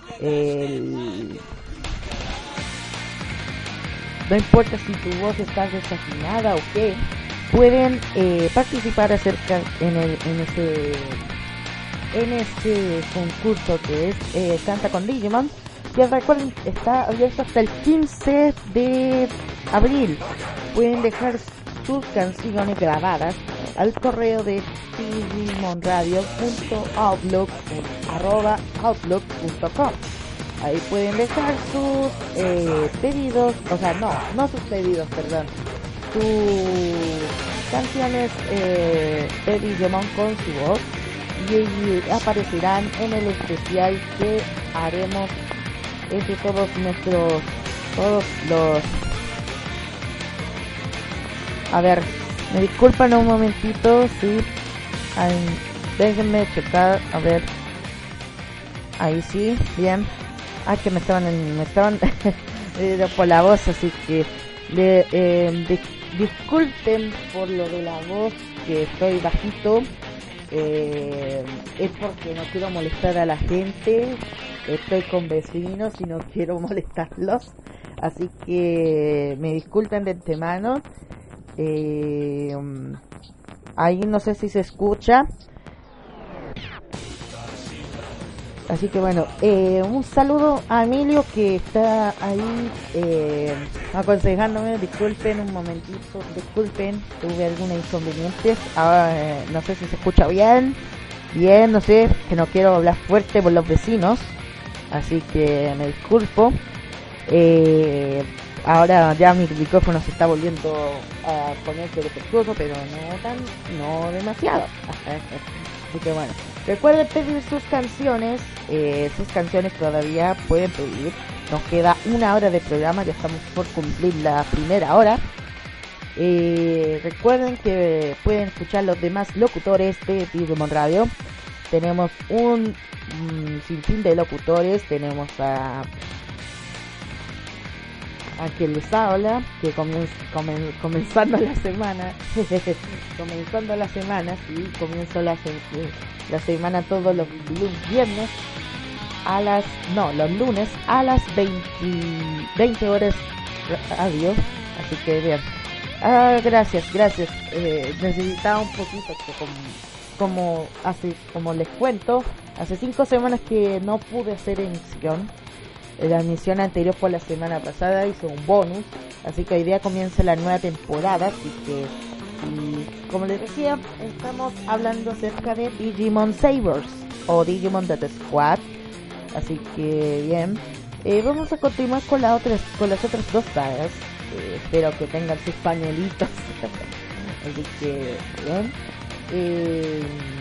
no importa si tu voz está desafinada o qué, pueden participar acerca en ese concurso que es Canta con Digimon. Y recuerden, está abierto hasta el 15 de abril. Pueden dejar sus canciones grabadas al correo de digimonradio.outlook.com. Ahí pueden dejar sus pedidos, o sea, no sus pedidos, perdón, sus canciones de Digimon con su voz, y aparecerán en el especial que haremos entre todos los... A ver, me disculpan un momentito, sí, déjenme checar, a ver, ahí sí, bien. Que me estaban por la voz, así que disculpen por lo de la voz, que estoy bajito, es porque no quiero molestar a la gente, estoy con vecinos y no quiero molestarlos, así que me disculpen de antemano. Ahí no sé si se escucha. Así que bueno, un saludo a Emilio, que está ahí aconsejándome. Disculpen un momentito, disculpen, tuve algunos inconvenientes. Ahora no sé si se escucha bien, no sé, que no quiero hablar fuerte por los vecinos, así que me disculpo. Ahora ya mi micrófono se está volviendo a ponerse defectuoso, pero no demasiado. Así que bueno, recuerden pedir sus canciones todavía pueden pedir. Nos queda 1 hora de programa, ya estamos por cumplir la primera hora. Recuerden que pueden escuchar los demás locutores de Digimon Radio. Tenemos un sinfín de locutores, tenemos a a quien les habla, que comenzando la semana, comenzando la semana, sí, comienzo la semana todos los viernes los lunes a las 20 horas radio, así que bien. Gracias, necesitaba un poquito que como les cuento, hace 5 semanas que no pude hacer emisión. La emisión anterior fue la semana pasada, hice un bonus, así que hoy día comienza la nueva temporada, así que, y como les decía, estamos hablando acerca de Digimon Sabers o Digimon Death Squad, así que bien, vamos a continuar con las otras 2 sagas, espero que tengan sus pañuelitos, así que bien,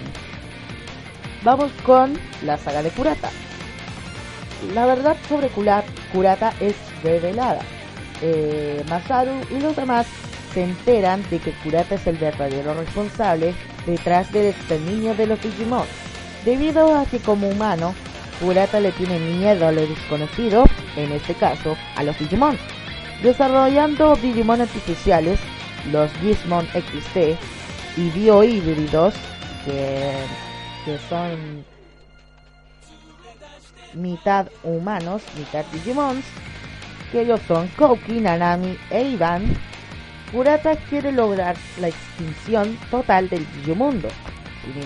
vamos con la saga de Kurata. La verdad sobre Kurata es revelada. Masaru y los demás se enteran de que Kurata es el verdadero responsable detrás del exterminio de los Digimon, debido a que como humano, Kurata le tiene miedo a lo desconocido, en este caso, a los Digimon, desarrollando Digimon artificiales, los Gizmon XT, y biohíbridos, que son mitad humanos, mitad Digimons, que ellos son Kouki, Nanami e Ivan. Kurata quiere lograr la extinción total del Digimundo, sin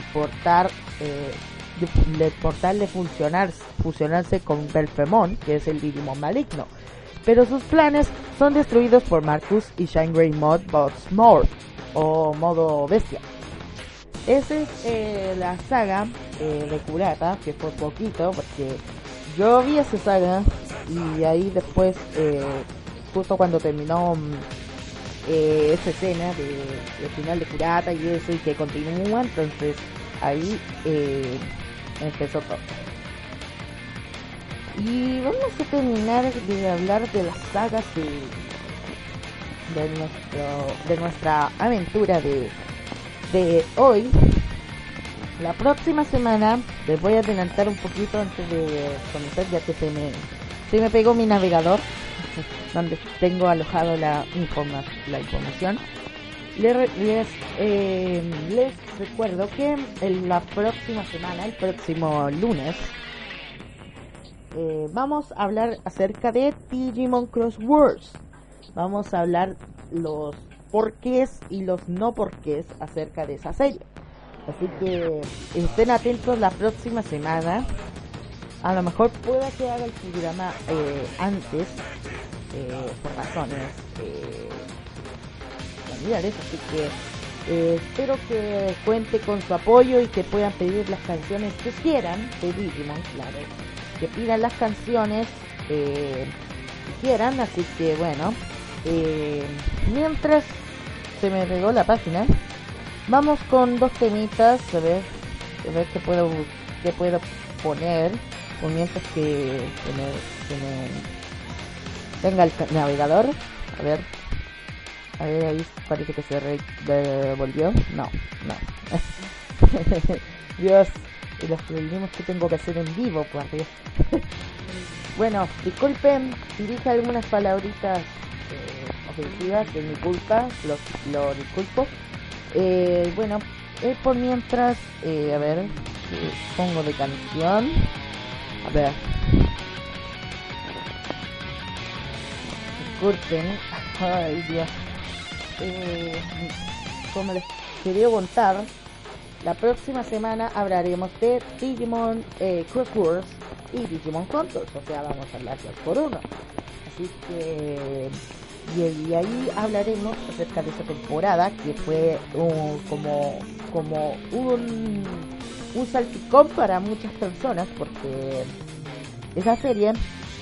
importarle fusionarse con Belphemon, que es el Digimon maligno, pero sus planes son destruidos por Marcus y Shine Greymon Bots Mode, o modo bestia. Esa es la saga de Kurata, que fue poquito, porque yo vi esa saga y ahí después, justo cuando terminó esa escena de final de Kurata y eso, y que continúa, entonces ahí empezó todo. Y vamos a terminar de hablar de las sagas de nuestra aventura de hoy. La próxima semana les voy a adelantar un poquito antes de comenzar, ya que se me pegó mi navegador donde tengo alojado la información. Les recuerdo que la próxima semana, el próximo lunes, vamos a hablar acerca de Digimon Cross Worlds. Vamos a hablar los porqués y los no porqués acerca de esa serie. Así que estén atentos la próxima semana. A lo mejor pueda que haga el programa antes, por razones familiares. Así que espero que cuente con su apoyo y que puedan pedir las canciones que quieran de Digimon, claro. Que pidan las canciones que quieran. Así que bueno, mientras se me regó la página, vamos con 2 temitas, a ver qué puedo poner, por mientras que me tenga el navegador. A ver, ahí parece que se devolvió. No. Dios, y los problemas que tengo que hacer en vivo, pues. Bueno, disculpen si dije algunas palabritas ofensivas, es mi culpa, lo disculpo. Bueno, por mientras, a ver, pongo de canción. A ver, disculpen, ay Dios. Como les quería contar, la próxima semana hablaremos de Digimon Cross Worlds y Digimon Contours, o sea, vamos a hablar 2 por 1. Así que y ahí hablaremos acerca de esa temporada, que fue como un salpicón para muchas personas, porque esa serie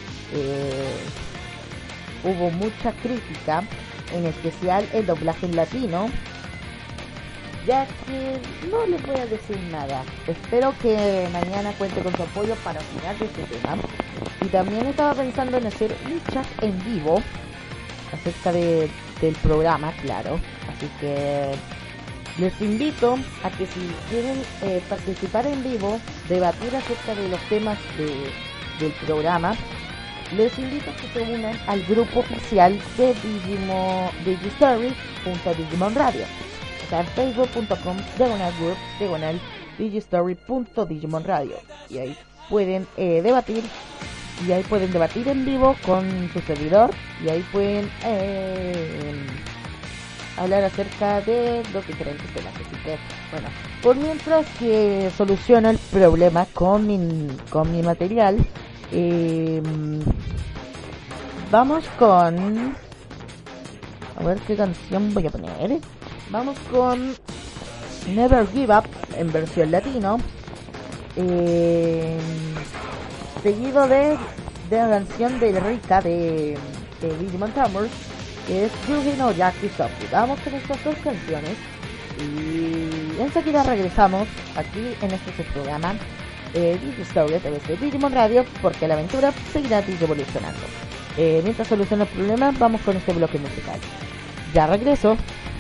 hubo mucha crítica, en especial el doblaje en latino, ya que no les voy a decir nada. Espero que mañana cuente con su apoyo para opinar de este tema. Y también estaba pensando en hacer un chat en vivo acerca del programa, claro. Así que les invito a que si quieren participar en vivo, debatir acerca de los temas del programa, les invito a que se unan al grupo oficial de Digistory.Digimon Radio. O sea, facebook.com/group/Digistory.Digimon Radio. Y ahí pueden debatir. Y ahí pueden debatir en vivo con su servidor. Y ahí pueden hablar acerca de los diferentes temas. Así que, bueno, por mientras que soluciono el problema con mi material, vamos con... A ver qué canción voy a poner. Vamos con Never Give Up en versión latino. Seguido de la canción de Rika de Digimon Tamers, que es Yuji no Yakisoku. Vamos con estas dos canciones y enseguida regresamos aquí en este programa Digistory a través de Digimon Radio, porque la aventura seguirá evolucionando. Mientras soluciona el problema, vamos con este bloque musical. Ya regreso.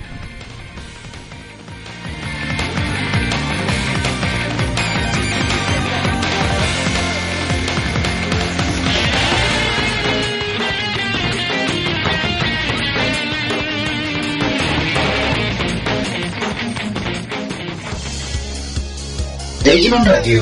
Digimon Radio.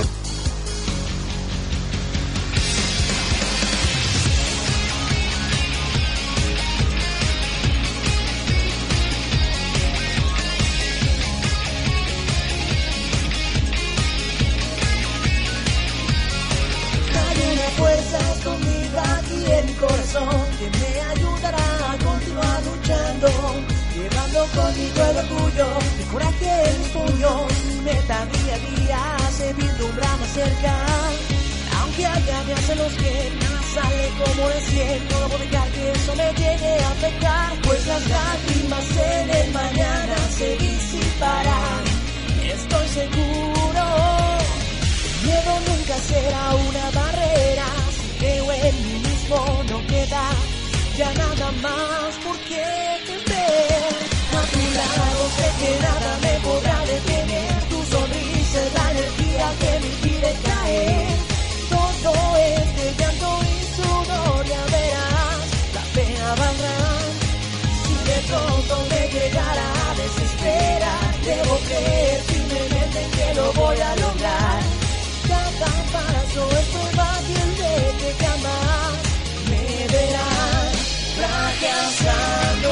Conmigo el orgullo, el coraje en mis puños, mi meta día a día se vislumbra más cerca. Aunque haya días en los que nada sale como decía, no debo dejar que eso me llegue a afectar, pues las lágrimas en el mañana se disiparán. Estoy seguro, el miedo nunca será una barrera. Si creo en mí mismo no queda ya nada más por qué temer. A tu lado sé que nada me podrá detener. Tu sonrisa es la energía que me impide caer. Todo es de llanto y sudor, ya verás, la pena valdrá. Si de pronto me llegara a desesperar, debo creer firmemente en que lo voy a lograr. Cada paso estoy valiente que jamás me verán fracasando.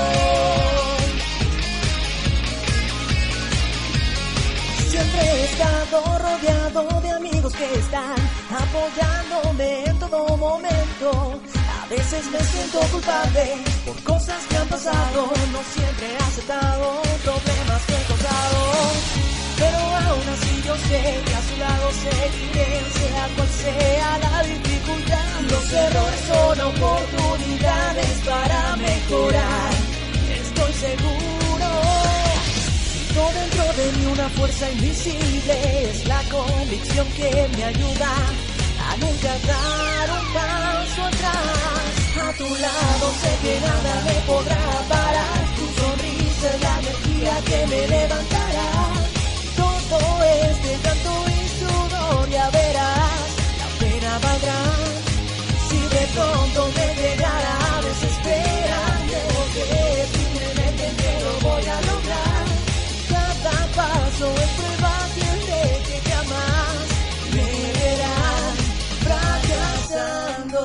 Siempre he estado rodeado de amigos que están apoyándome en todo momento. A veces me siento culpable por cosas que han pasado. No siempre he aceptado problemas que he causado, pero aún así yo sé que a su lado seguiré, sea cual sea la dificultad. Los errores son oportunidades para mejorar. Estoy seguro. Dentro de mí una fuerza invisible es la convicción que me ayuda a nunca dar un paso atrás. A tu lado sé que nada me podrá parar. Tu sonrisa es la energía que me levantará. Todo es de llanto y sudor, ya verás, la pena valdrá. Si de pronto me llegara a desesperar, debo creer firmemente que lo voy a lograr. Cada paso es prueba de que jamás me verán fracasando.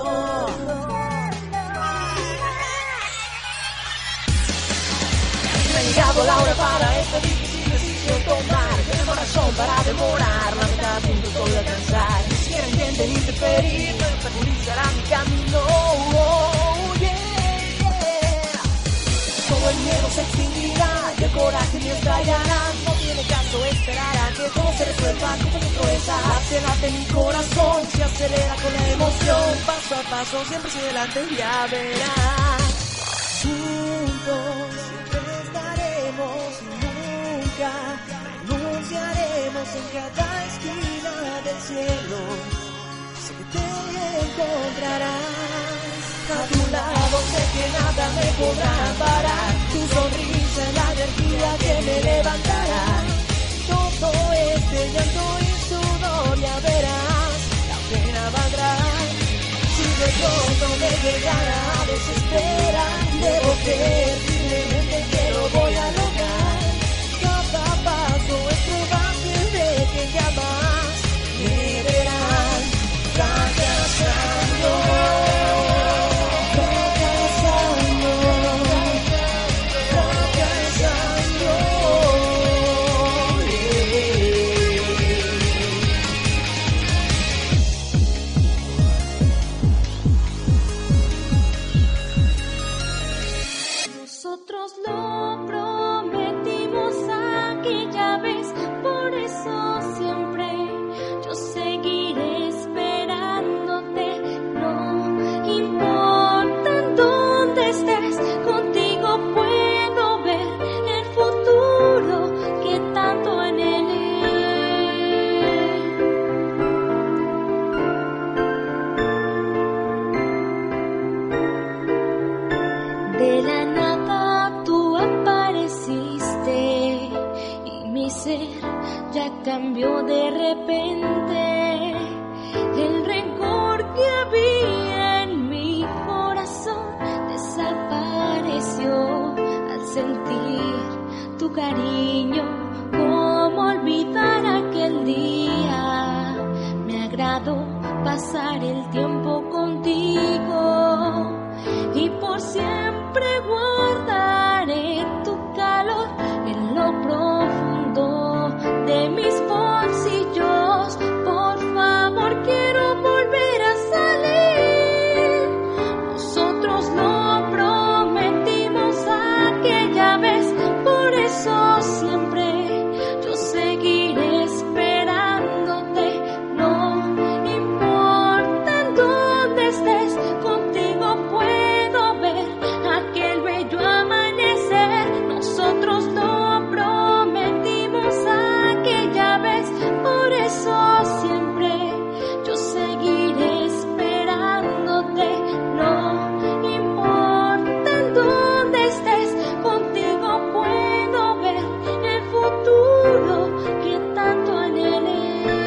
Ha llegado la hora para esta difícil decisión tomar. Tenemos razón para demorar, la meta a punto estoy de alcanzar. Ni siquiera intenten interferir, no obstaculizarán mi camino. Todo el miedo se extinguirá y el coraje me estallará. No tiene caso esperar a que todo se resuelva como se proeza. Se late mi corazón, se acelera con la emoción. Paso a paso, siempre hacia adelante, ya verás. Juntos siempre estaremos y nunca renunciaremos en cada esquina del cielo. Sé que te encontrarás. A tu lado sé que nada me podrá parar. Tu sonrisa es la energía que me levantará. Todo es de llanto y sudor, ya verás, la pena valdrá. Si de todo espera, debo creer, simplemente que lo voy a lograr. Cada paso es probable de que jamás me verán fracasando. Nosotros lo prometimos aquella vez, por eso siempre yo seguiré esperándote. No importa en dónde estés, contigo puedo ver el futuro que tanto anhelé. De la nada tú apareciste y mi ser ya cambió de repente. El rencor que había en mi corazón desapareció al sentir tu cariño. ¿Cómo olvidar aquel día? Me agradó pasar el tiempo contigo y por siempre guardaré tu calor en lo profundo de mis bolsillos. Por favor, quiero volver a salir. Nosotros lo prometimos aquella vez, por eso siempre yo seguiré esperándote. No importa en dónde estés, contigo puedo ver aquel bello amanecer. Nosotros lo prometimos aquella vez, por eso siempre yo seguiré esperándote. No importa en dónde estés, contigo puedo ver el futuro que tanto anhelé.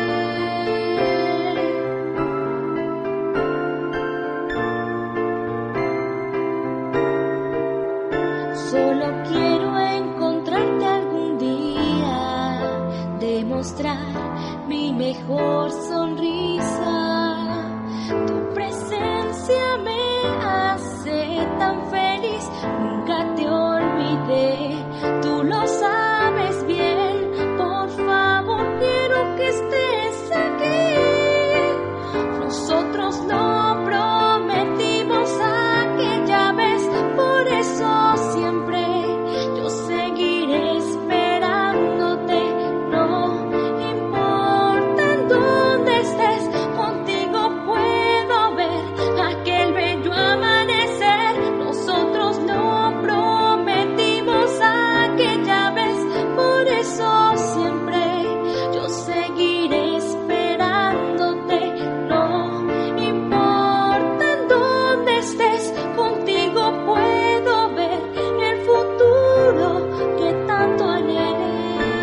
Solo quiero encontrarte algún día, demostrar mi mejor sonrisa. Tu presencia me hace tan feliz, nunca te olvidé, tú lo sabes bien. Por favor, quiero que estés aquí. Nosotros lo prometimos aquella vez, por eso siempre yo seguiré esperándote. No importa en dónde estés, contigo puedo ver aquel bello amanecer. Nosotros lo prometimos aquella vez, por eso siempre yo seguiré esperándote. No importa en dónde estés, contigo puedo ver el futuro que tanto anhelé.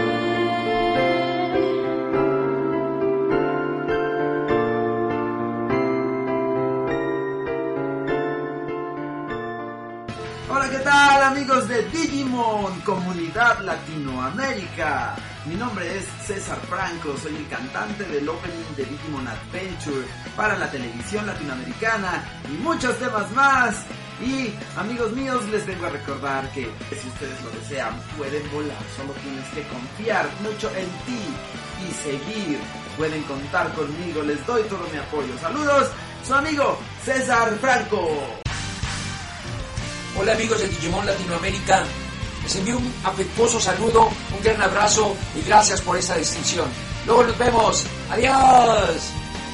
Hola, ¿qué tal amigos de Digimon, Comunidad Latinoamérica? Mi nombre es César Franco, soy el cantante del opening de Digimon Adventure para la televisión latinoamericana y muchos temas más. Y amigos míos, les vengo a recordar que si ustedes lo desean pueden volar, solo tienes que confiar mucho en ti y seguir. Pueden contar conmigo, les doy todo mi apoyo. Saludos, su amigo César Franco. Hola amigos de Digimon Latinoamérica, les envío un afectuoso saludo, un gran abrazo y gracias por esta distinción. Luego nos vemos, adiós.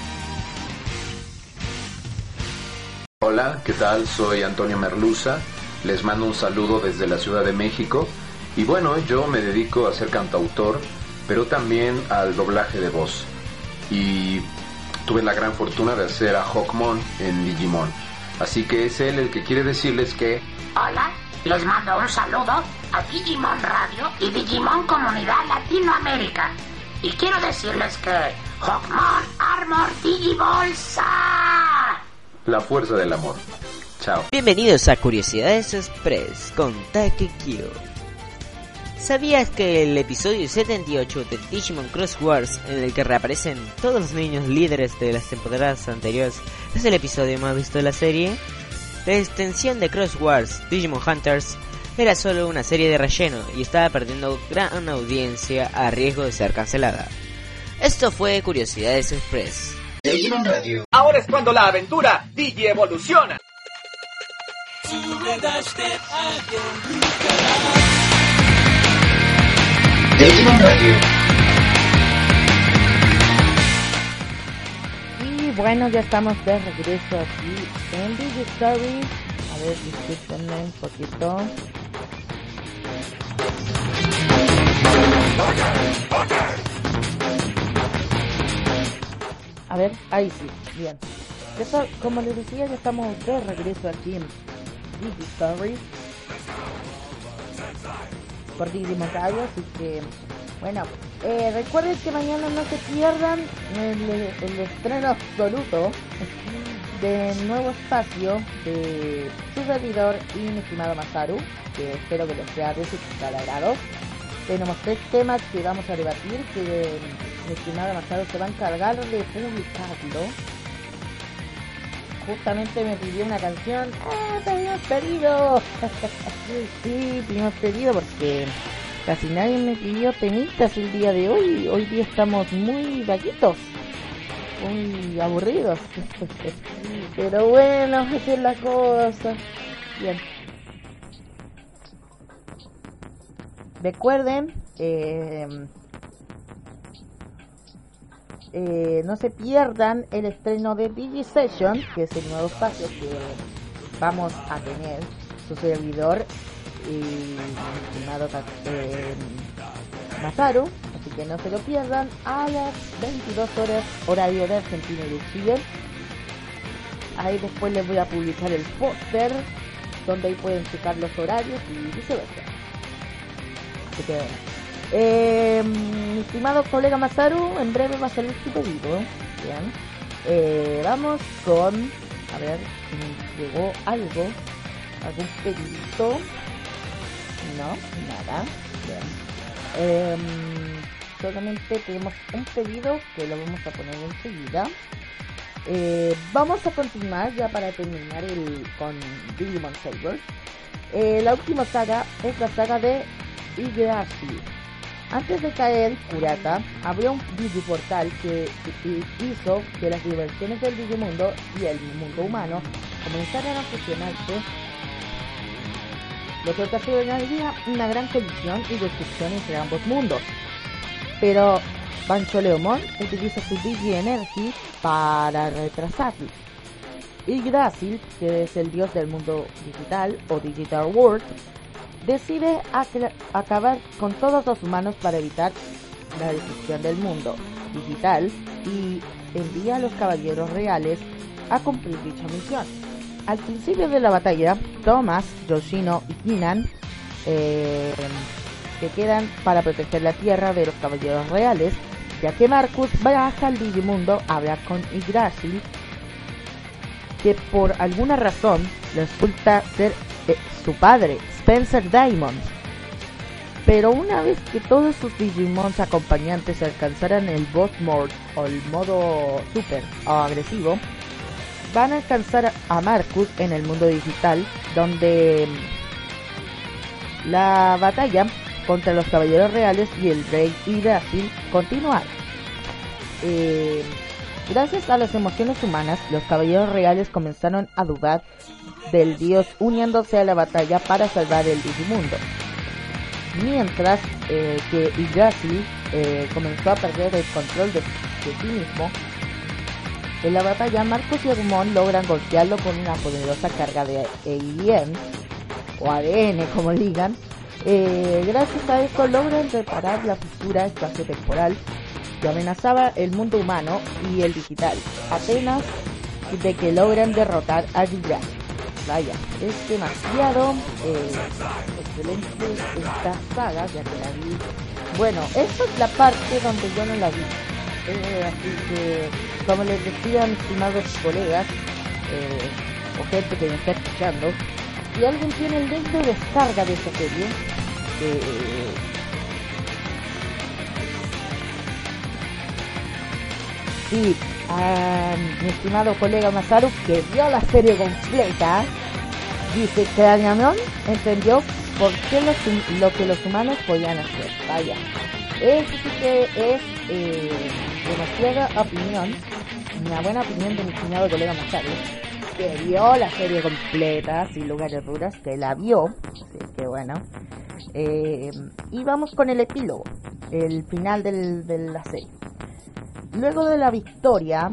Hola, ¿qué tal? Soy Antonio Merluza, les mando un saludo desde la Ciudad de México y bueno, yo me dedico a ser cantautor, pero también al doblaje de voz y tuve la gran fortuna de hacer a Hawkmon en Digimon, así que es él el que quiere decirles que... Hola, les mando un saludo a Digimon Radio y Digimon Comunidad Latinoamérica y quiero decirles que Hawkmon Armor Digibolsa. La fuerza del amor. Chao. Bienvenidos a Curiosidades Express con Takekyo. ¿Sabías que el episodio 78 de Digimon Cross Wars, en el que reaparecen todos los niños líderes de las temporadas anteriores, es el episodio más visto de la serie? La extensión de Cross Wars, Digimon Hunters, era solo una serie de relleno y estaba perdiendo gran audiencia a riesgo de ser cancelada. Esto fue Curiosidades Express. Digimon Radio. Ahora es cuando la aventura Digi evoluciona. Digimon Radio. Y bueno, ya estamos de regreso aquí en Digistory. A ver, discúlpenme un poquito. A ver, ahí sí, bien. Eso, como les decía, ya estamos de regreso aquí en Digistory por Digimon Radio, así que bueno, recuerden que mañana no se pierdan el estreno absoluto de nuevo espacio de su servidor y mi estimado Masaru, que espero que les sea de su total agrado. Tenemos 3 temas que vamos a debatir, que mi estimado Masaru se va a encargar de publicarlo. Justamente me pidió una canción. ¡Ah, pedimos pedido! Sí, pedimos pedido porque casi nadie me pidió temitas el día de hoy. Hoy día estamos muy vaquitos, muy aburridos. Pero bueno, así es la cosa. Bien. Recuerden, no se pierdan el estreno de DigiSession, que es el nuevo espacio que vamos a tener, su servidor y mi estimado Masaru, así que no se lo pierdan, a las 22 horas horario de Argentina y de Chile. Ahí después les voy a publicar el póster, donde ahí pueden checar los horarios y viceversa. Así que mi estimado colega Masaru, en breve va a salir su pedido. Bien. Vamos con, a ver si me llegó algo, algún pedidito. No, nada. Bien. Solamente tenemos un pedido que lo vamos a poner enseguida. Vamos a continuar ya para terminar con Digimon Sabers. La última saga es la saga de Yggdrasil. Antes de caer Kurata, abrió un digiportal que hizo que las diversiones del Digimundo y el mundo humano comenzaran a fusionarse, lo que ocasionaría una gran colisión y destrucción entre ambos mundos. Pero Bancholeomon utiliza su Digi Energy para retrasarlo. Yggdrasil, que es el dios del mundo digital o Digital World, decide acabar con todos los humanos para evitar la destrucción del mundo digital y envía a los caballeros reales a cumplir dicha misión. Al principio de la batalla, Thomas, Yoshino y Kinan se quedan para proteger la tierra de los caballeros reales, ya que Marcus baja al Digimundo a hablar con Yggdrasil, que por alguna razón resulta ser su padre, Spencer Diamond. Pero una vez que todos sus Digimons acompañantes alcanzaran el boss mode o el modo super o agresivo, van a alcanzar a Marcus en el mundo digital, donde la batalla contra los caballeros reales y el rey Yggdrasil continuará. Gracias a las emociones humanas, los caballeros reales comenzaron a dudar del dios, uniéndose a la batalla para salvar el Digimundo. Mientras que Yggdrasil comenzó a perder el control de sí mismo, en la batalla Marcus y Agumon logran golpearlo con una poderosa carga de ADN o ADN, como digan. Gracias a esto logran reparar la fisura espaciotemporal que amenazaba el mundo humano y el digital, apenas de que logran derrotar a Yggdrasil. Vaya, es demasiado excelente esta saga, ya que la vi. Bueno, esta es la parte donde yo no la vi. Así que, como les decía a mis estimados colegas, o gente que me está escuchando, si alguien tiene el link de descarga de esta serie, sí, a mi estimado colega Masaru, que vio la serie completa, dice que Agumon entendió por qué lo que los humanos podían hacer. Vaya, eso sí que es demasiada opinión, una buena opinión de mi estimado colega Masaru, que vio la serie completa, sin lugar a dudas, que la vio, así que bueno. Y vamos con el epílogo, el final de la serie. Luego de la victoria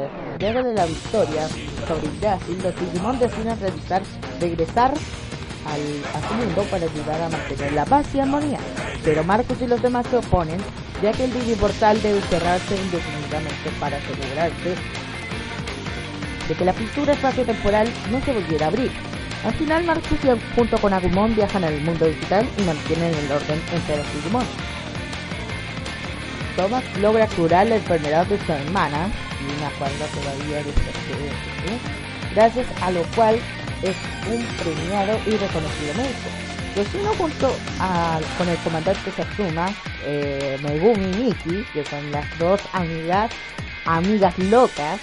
sobre Brasil, los Digimon deciden regresar a su mundo para ayudar a mantener la paz y armonía. Pero Marcus y los demás se oponen, ya que el Digiportal debe cerrarse indefinidamente para asegurarse de que la pintura espacio-temporal no se volviera a abrir. Al final, Marcus junto con Agumon viajan al mundo digital y mantienen el orden entre los Digimon. Thomas logra curar la enfermedad de su hermana, y me acuerdo todavía de esto, gracias a lo cual es un premiado y reconocido médico. Yoshino junto con el comandante Satsuma, Megumi y Miki, que son las dos amigas locas,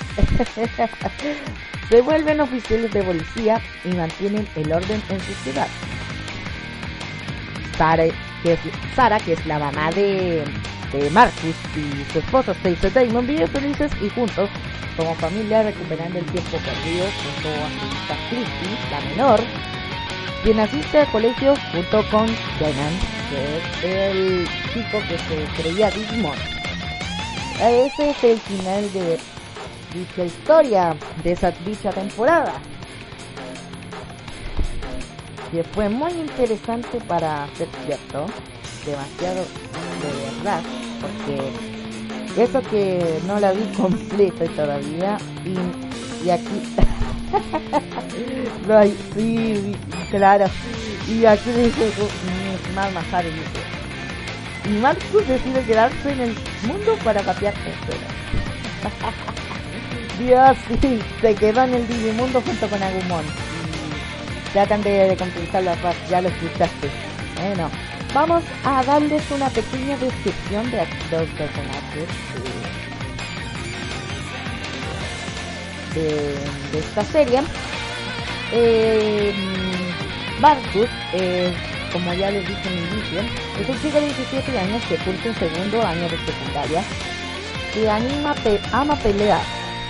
se vuelven oficiales de policía y mantienen el orden en su ciudad. Sara, que es la mamá de Marcus, y su esposo Stacey Damon viven felices y juntos como familia recuperando el tiempo perdido junto a su hija Christy, la menor, quien asiste al colegio junto con Kenan, que es el chico que se creía Digimon. Ese es el final de dicha historia, de esa dicha temporada, que fue muy interesante para ser cierto, demasiado de verdad, porque eso que no la vi completa todavía, y aquí no, sí, claro, y aquí dice mi estimado Masaru, dice, y Marcus decide quedarse en el mundo para patear escuelas. Dios, sí, se quedó en el Digimundo junto con Agumon y tratan de conquistar la paz, ya lo escuchaste. Bueno, vamos a darles una pequeña descripción de los personajes de esta serie. Marcus, como ya les dije en el inicio, es un chico de 17 años que cursa un segundo año de secundaria, que ama pelear.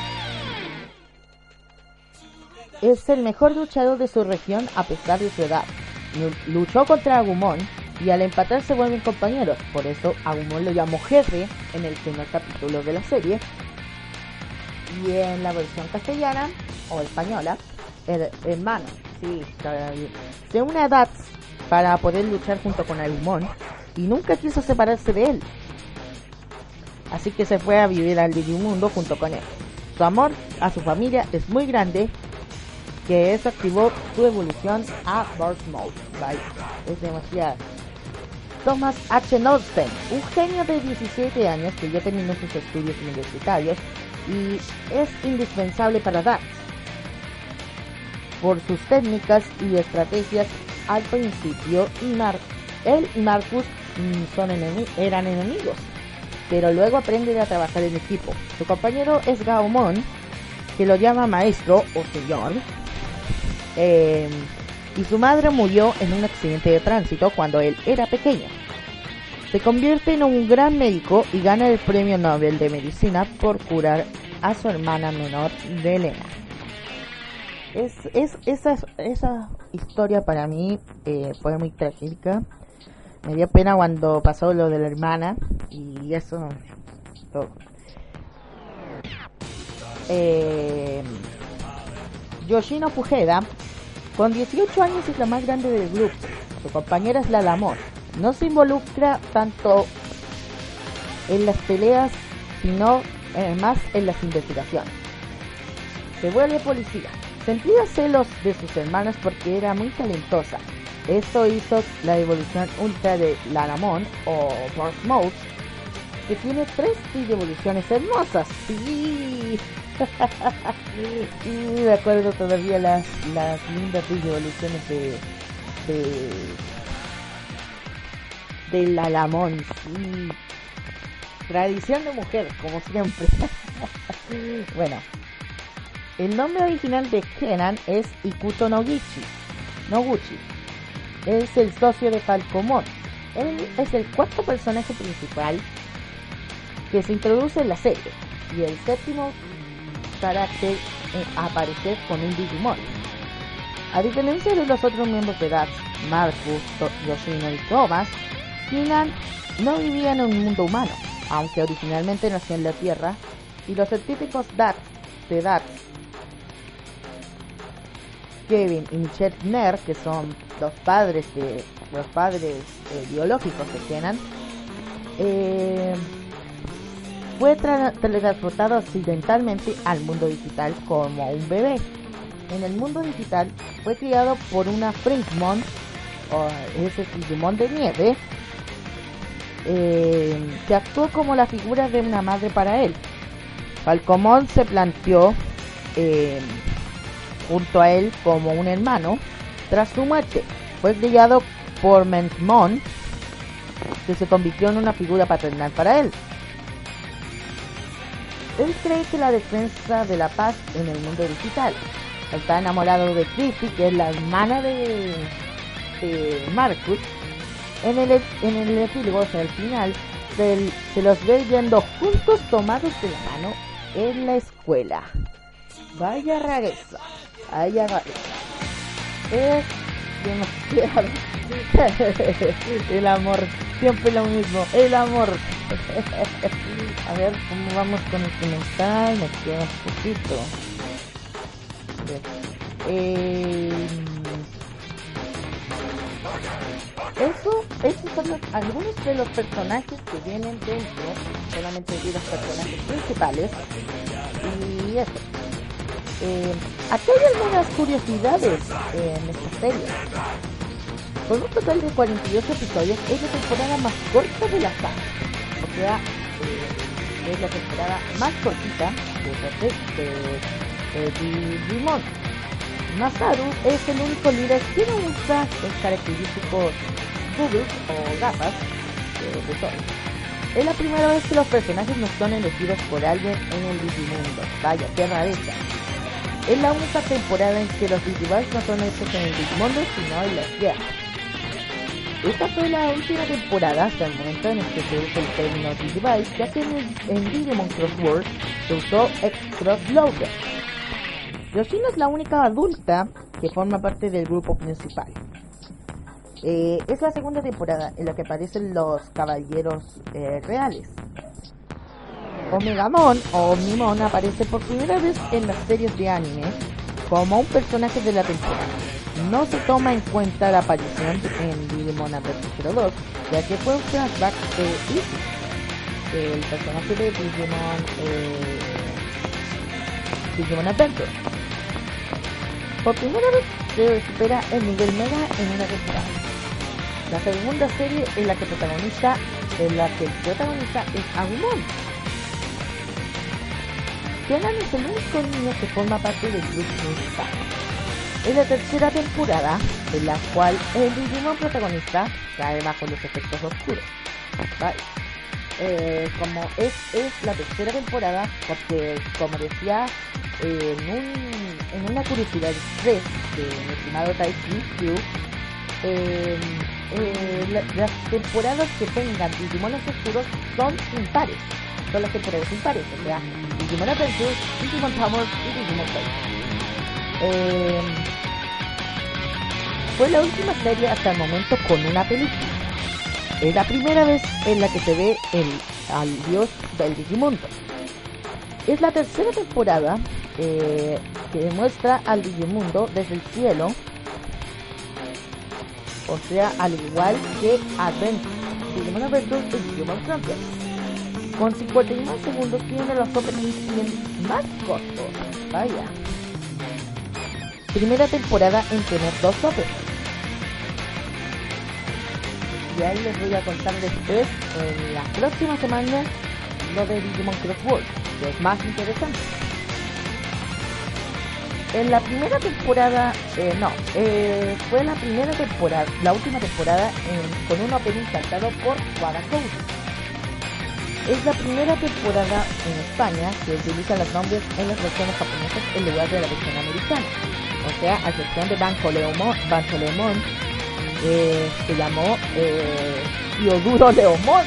Es el mejor luchador de su región a pesar de su edad. Luchó contra Agumon y al empatar se vuelven compañeros. Por eso Agumon lo llamó jefe en el primer capítulo de la serie. Y en la versión castellana o española, hermano. Sí, de una edad para poder luchar junto con Agumon y nunca quiso separarse de él. Así que se fue a vivir al Digimundo junto con él. Su amor a su familia es muy grande, que eso activó su evolución a Burst Mode. Vaya, es demasiado. Thomas H. Nordstein, un genio de 17 años que ya terminó sus estudios universitarios y es indispensable para Dax por sus técnicas y estrategias al principio. Él y Marcus eran enemigos, pero luego aprenden a trabajar en equipo. Su compañero es Gaomon, que lo llama maestro o señor, y su madre murió en un accidente de tránsito cuando él era pequeño. Se convierte en un gran médico y gana el premio Nobel de Medicina por curar a su hermana menor, Elena. Esa historia para mí fue muy trágica. Me dio pena cuando pasó lo de la hermana y eso todo. Yoshino Fujeda, con 18 años, es la más grande del grupo. Su compañera es la Lamor. No se involucra tanto en las peleas, sino más en las investigaciones. Se vuelve policía. Sentía celos de sus hermanas porque era muy talentosa. Esto hizo la evolución ultra de Lalamon o Burst Mode, que tiene 3 evoluciones hermosas. Sí, Y me acuerdo todavía las lindas evoluciones del Alamón. Sí. Tradición de mujer, como siempre. Bueno, el nombre original de Kenan es Ikuto Noguchi. Es el socio de Falcomon. Él es el cuarto personaje principal que se introduce en la serie y el séptimo carácter a aparecer con un Digimon. A diferencia de los otros miembros de Dax, Marcus, Yoshino y Thomas, Kenan no vivía en un mundo humano, aunque originalmente nació en la Tierra, y los científicos Dax, Kevin y Michelle Ner, que son los padres biológicos de Kenan, fue teletransportado accidentalmente al mundo digital como un bebé. En el mundo digital fue criado por una Frinkmon, o ese Digimon de nieve, que actuó como la figura de una madre para él. Falcomon se planteó junto a él como un hermano. Tras su muerte, fue criado por Mensmon, que se convirtió en una figura paternal para él. Él cree que la defensa de la paz en el mundo digital. Está enamorado de Chrissy, que es la hermana de Marcus. En el epílogo, o sea, al final, se los ve yendo juntos tomados de la mano en la escuela. Vaya rareza. Es demasiado. El amor, siempre lo mismo, el amor. A ver cómo vamos con el comentario, me queda un poquito. Esos son algunos de los personajes que vienen dentro, solamente de los personajes principales. Y eso. Aquí hay algunas curiosidades en esta serie. Con un total de 48 episodios, es la temporada más corta de la saga. O sea, es la temporada más cortita de Digimon. Masaru es el único líder que no usa el característico goggles o gafas de sol. Es la primera vez que los personajes no son elegidos por alguien en el Digimundo. Vaya, qué rareza. Es la única temporada en que los Digivice no son hechos en el Digimundo, sino en la Tierra. Esta fue la última temporada hasta el momento en el que se usa el término Digivice, ya que en Digimon Cross World se usó X-Cross Loader. Yoshino es la única adulta que forma parte del grupo principal. Es la segunda temporada en la que aparecen los caballeros reales. Omegamon o Omnimon aparece por primera vez en las series de anime como un personaje de la temporada. No se toma en cuenta la aparición en Digimon Adventure 02, ya que fue un flashback de Izzy, el personaje de Digimon Adventure. Por primera vez se supera el nivel Mega en una temporada. La segunda serie en la que el protagonista es Agumon. Kenan es el único niño que forma parte del grupo principal. Es la tercera temporada en la cual el Digimon protagonista cae bajo los efectos oscuros. ¿Vale? Como es la tercera temporada, porque como decía en una curiosidad express de mi estimado Taiki, las temporadas que tengan Digimones oscuros son impares. Son las temporadas impares, o sea, Digimon Adventure, Digimon Tamers y Digimon Face. Fue la última serie hasta el momento con una película. Es la primera vez en la que se ve al dios del Digimundo. Es la tercera temporada que muestra al Digimundo desde el cielo, o sea, al igual que Digimon Adventure y Digimon Frontier. Con 51 segundos tiene los openings más cortos. Vaya. Primera temporada en tener 2 openings. Y ahí les voy a contar después, en la próxima semana, lo de Digimon Cross World, que es más interesante. En la primera temporada, fue la primera temporada, la última temporada con un opening cantado por Wada Cozy. Es la primera temporada en España que utiliza los nombres en las versiones japonesas en lugar de la versión americana. O sea, a excepción de Bancholeomon, se llamó Dioduro Leomon.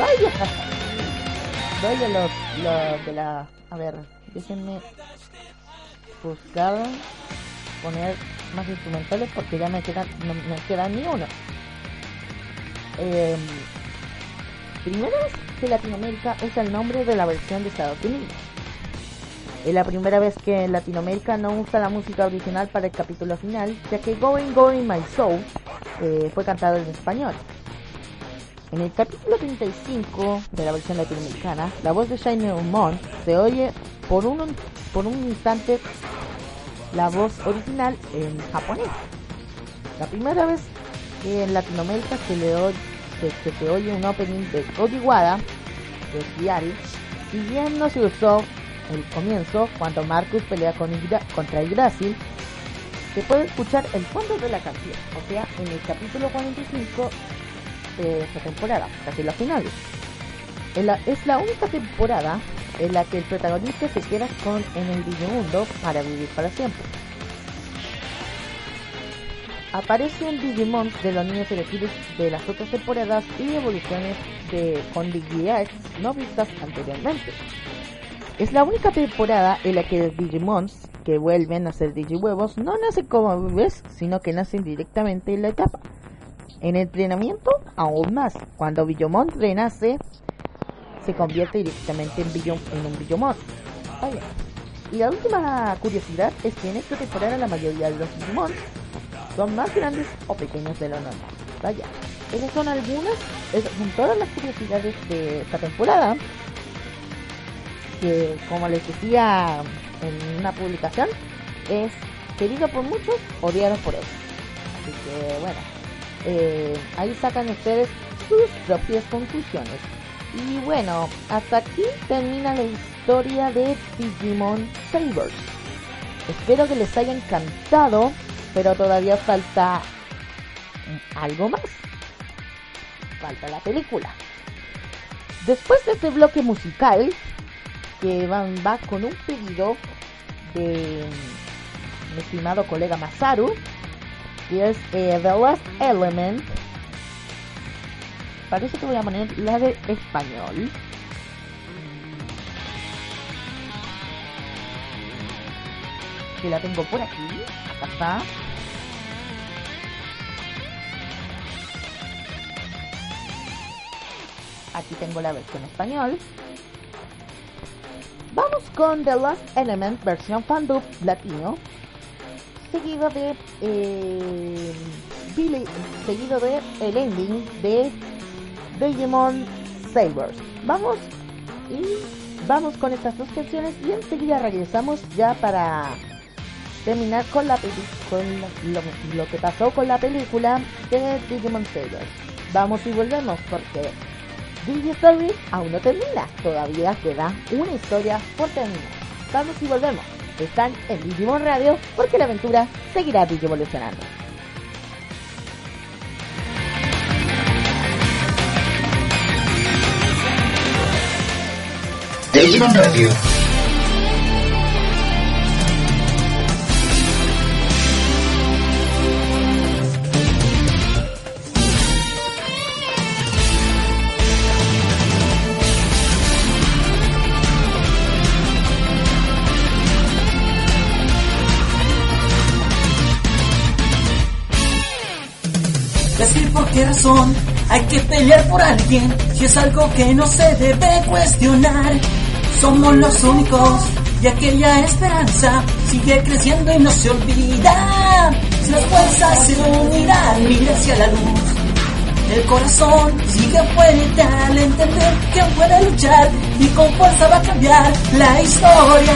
Vaya los de la... A ver, déjenme buscar, poner más instrumentales porque ya no me queda ni uno. Primera vez que Latinoamérica usa el nombre de la versión de Estados Unidos. Es la primera vez que en Latinoamérica no usa la música original para el capítulo final, ya que Going Going My Soul fue cantado en español. En el capítulo 35 de la versión latinoamericana, la voz de Shining Mon se oye por un instante la voz original en japonés. La primera vez que en Latinoamérica se oye un opening de Cody Wada, de Kiari, si bien no se usó el comienzo, cuando Marcus pelea contra Yggdrasil, se puede escuchar el fondo de la canción, o sea, en el capítulo 45 de esta temporada, casi la final. Es la única temporada en la que el protagonista se queda en el Digimundo para vivir para siempre. Aparecen Digimon de los niños elegidos de las otras temporadas y evoluciones con DigiX no vistas anteriormente. Es la única temporada en la que los Digimons que vuelven a ser Digihuevos no nacen como bebés, sino que nacen directamente en la etapa. En el entrenamiento, aún más, cuando Billomon renace, se convierte directamente en un Billomon. Vaya. Y la última curiosidad es que en esta temporada la mayoría de los Digimon son más grandes o pequeños de lo normal. Vaya. Esas son todas las curiosidades de esta temporada, que como les decía en una publicación, es querido por muchos, odiado por otros. Así que bueno, ahí sacan ustedes sus propias conclusiones. Y bueno, hasta aquí termina la historia de Digimon Sabers. Espero que les haya encantado, pero todavía falta algo más. Falta la película. Después de este bloque musical, que va con un pedido de mi estimado colega Masaru, que es The Last Element. Parece que voy a poner la de español. Que la tengo por aquí. Acá está. Aquí tengo la versión español. Vamos con The Last Element versión fandub latino, seguido de el ending de Digimon Sabers. Vamos con estas dos canciones y enseguida regresamos ya para terminar con lo que pasó con la película de Digimon Sabers. Vamos y volvemos porque Digistory aún no termina, todavía queda una historia por terminar. Vamos y volvemos. Están en Digimon Radio porque la aventura seguirá evolucionando. Digimon Radio. Decir por qué razón hay que pelear por alguien, si es algo que no se debe cuestionar. Somos los únicos y aquella esperanza sigue creciendo y no se olvida. Si las fuerzas se unirán, mira hacia la luz. El corazón sigue fuerte al entender que aún puede luchar y con fuerza va a cambiar la historia.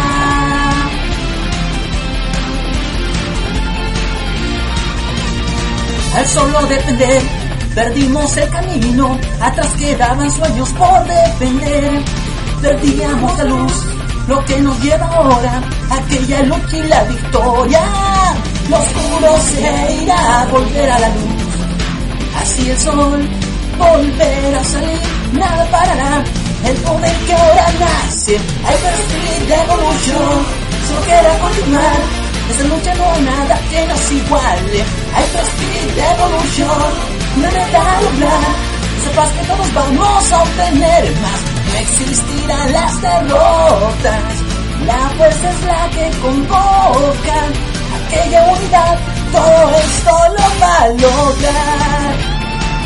Al solo depender, perdimos el camino, atrás quedaban sueños por defender. Perdíamos la luz lo que nos lleva ahora a aquella lucha y la victoria. Lo oscuro se irá, volver a la luz. Así el sol volverá a salir, nada parará. El poder que ahora nace, Hyper Revolution, solo queda continuar. Esta lucha no hay nada que nos iguale. Hyper Revolution, una meta a lograr. Esa paz que todos vamos a obtener más. No existirán las derrotas. La fuerza es la que convoca aquella unidad. Todo esto lo va a lograr.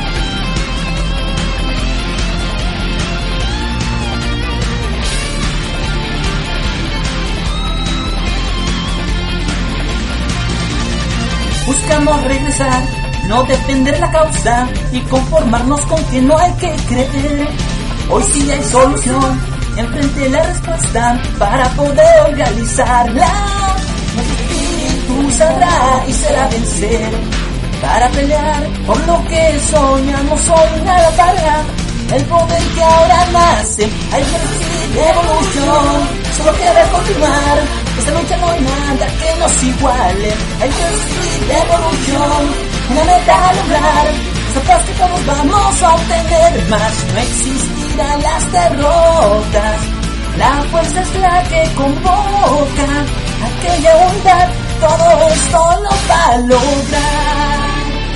Buscamos regresar, no defender la causa y conformarnos con que no hay que creer. Hoy sí hay solución, enfrente la respuesta para poder realizarla. Nuestro espíritu saldrá y será vencer para pelear por lo que soñamos hoy, nada para. El poder que ahora nace, hay Revolution, solo queda continuar. Esta lucha no hay nada que nos iguale. Hay Revolution, una meta a lograr. Esa paz que todos vamos a obtener más. No existirán las derrotas. La fuerza es la que convoca aquella unidad. Todo esto lo va a lograr.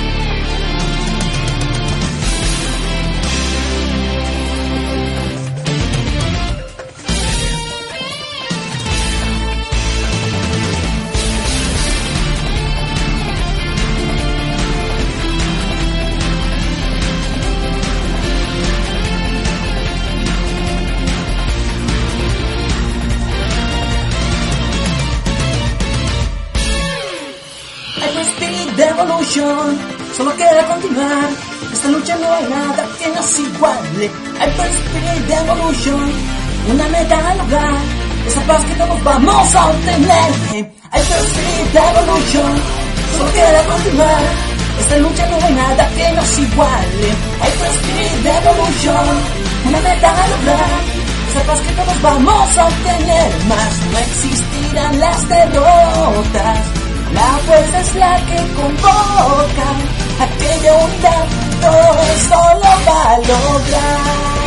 Revolution, solo queda continuar. Esta lucha no hay nada que nos iguale. Hyper Spirit Revolution, una meta a lograr. Esa paz que todos vamos a obtener. Hyper Spirit Revolution, solo queda continuar. Esta lucha no hay nada que nos iguale. Hyper Spirit Revolution, una meta a lograr. Esa paz que todos vamos a obtener más. No existirán las derrotas. La fuerza es la que convoca aquella unidad. Todo esto lo va a lograr.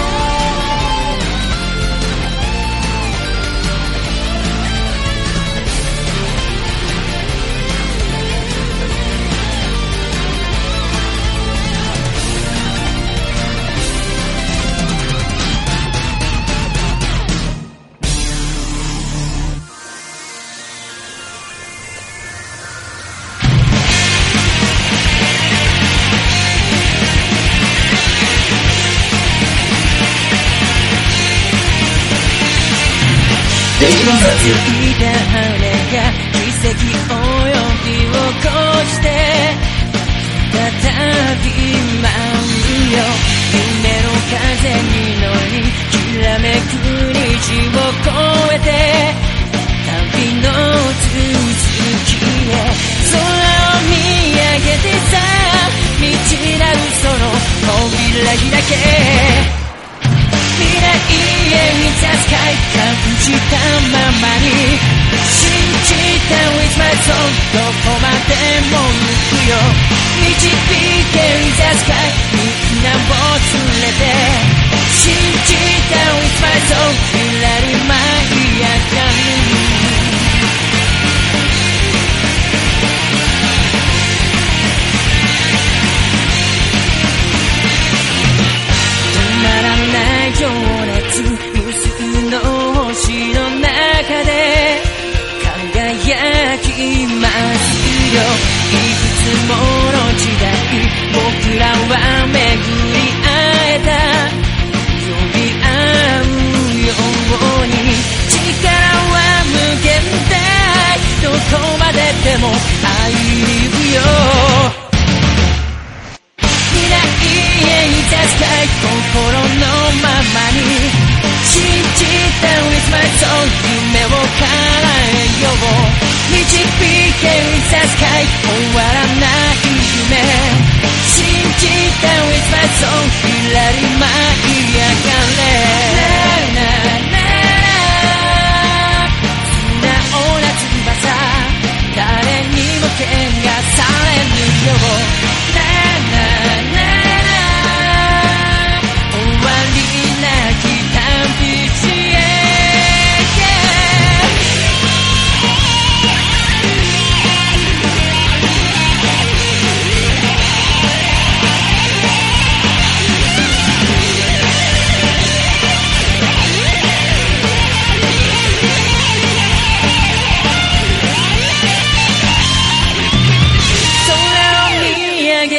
Digimon Radio. いた羽が奇跡及びを越して再び舞うよ。夢の風に乗りきらめく虹を越えて旅の続きへ。空を見上げてさ未知なるその扉開け。未来へ満たす快感じたままに信じた With my soul どこまでも行くよ。導け With the sky みんなを連れて信じた With my soul ゆらり舞い上がる。止まらない情熱無数の星の中で輝きますよ。いくつもの時代僕らは巡り会えた。呼び合うように力は無限大。どこまででも愛によ。未来へ満たすかい心のままに信じた With my soul 夢を叶えよう。導け With the sky 終わらない夢信じた With my soul ゆらり舞い上がれ。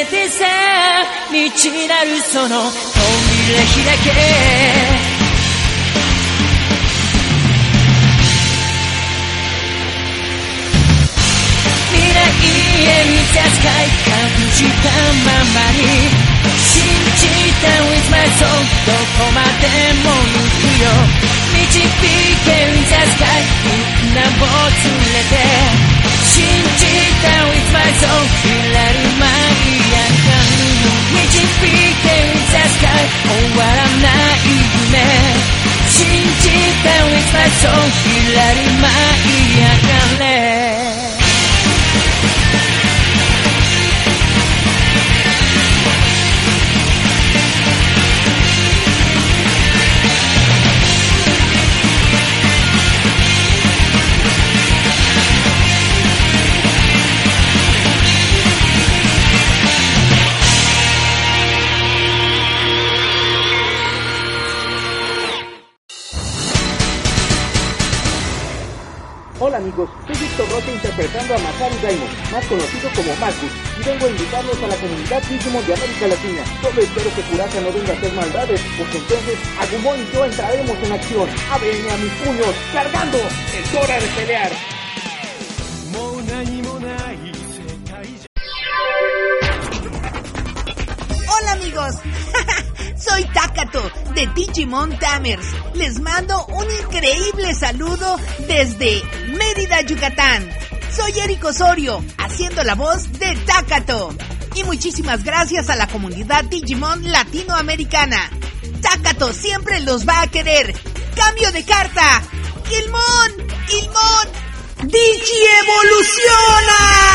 げてさ未知なるその扉開け未来へ見たスカイ隠したままに信じた with my soul どこまでも行くよ導け with the sky みんなを連れて信じた with my soul 揺れる舞い上がる導け with the sky 終わらない夢信じた with my soul 揺れる舞い上がれ Hola amigos, soy Víctor Rocha interpretando a Masaru Daimon, más conocido como Marcus, y vengo a invitarlos a la comunidad Digimon de América Latina. Solo espero que Kurasa no venga a hacer maldades, porque entonces Agumon y yo entraremos en acción. ¡Ábrenme a mis puños! ¡Cargando! ¡Es hora de pelear! Hola amigos, soy Takato de Digimon Tamers. Les mando un increíble saludo desde Mérida, Yucatán. Soy Eric Osorio, haciendo la voz de Takato. Y muchísimas gracias a la comunidad Digimon latinoamericana. Takato siempre los va a querer. ¡Cambio de carta! ¡Ilmon! ¡Digievoluciona!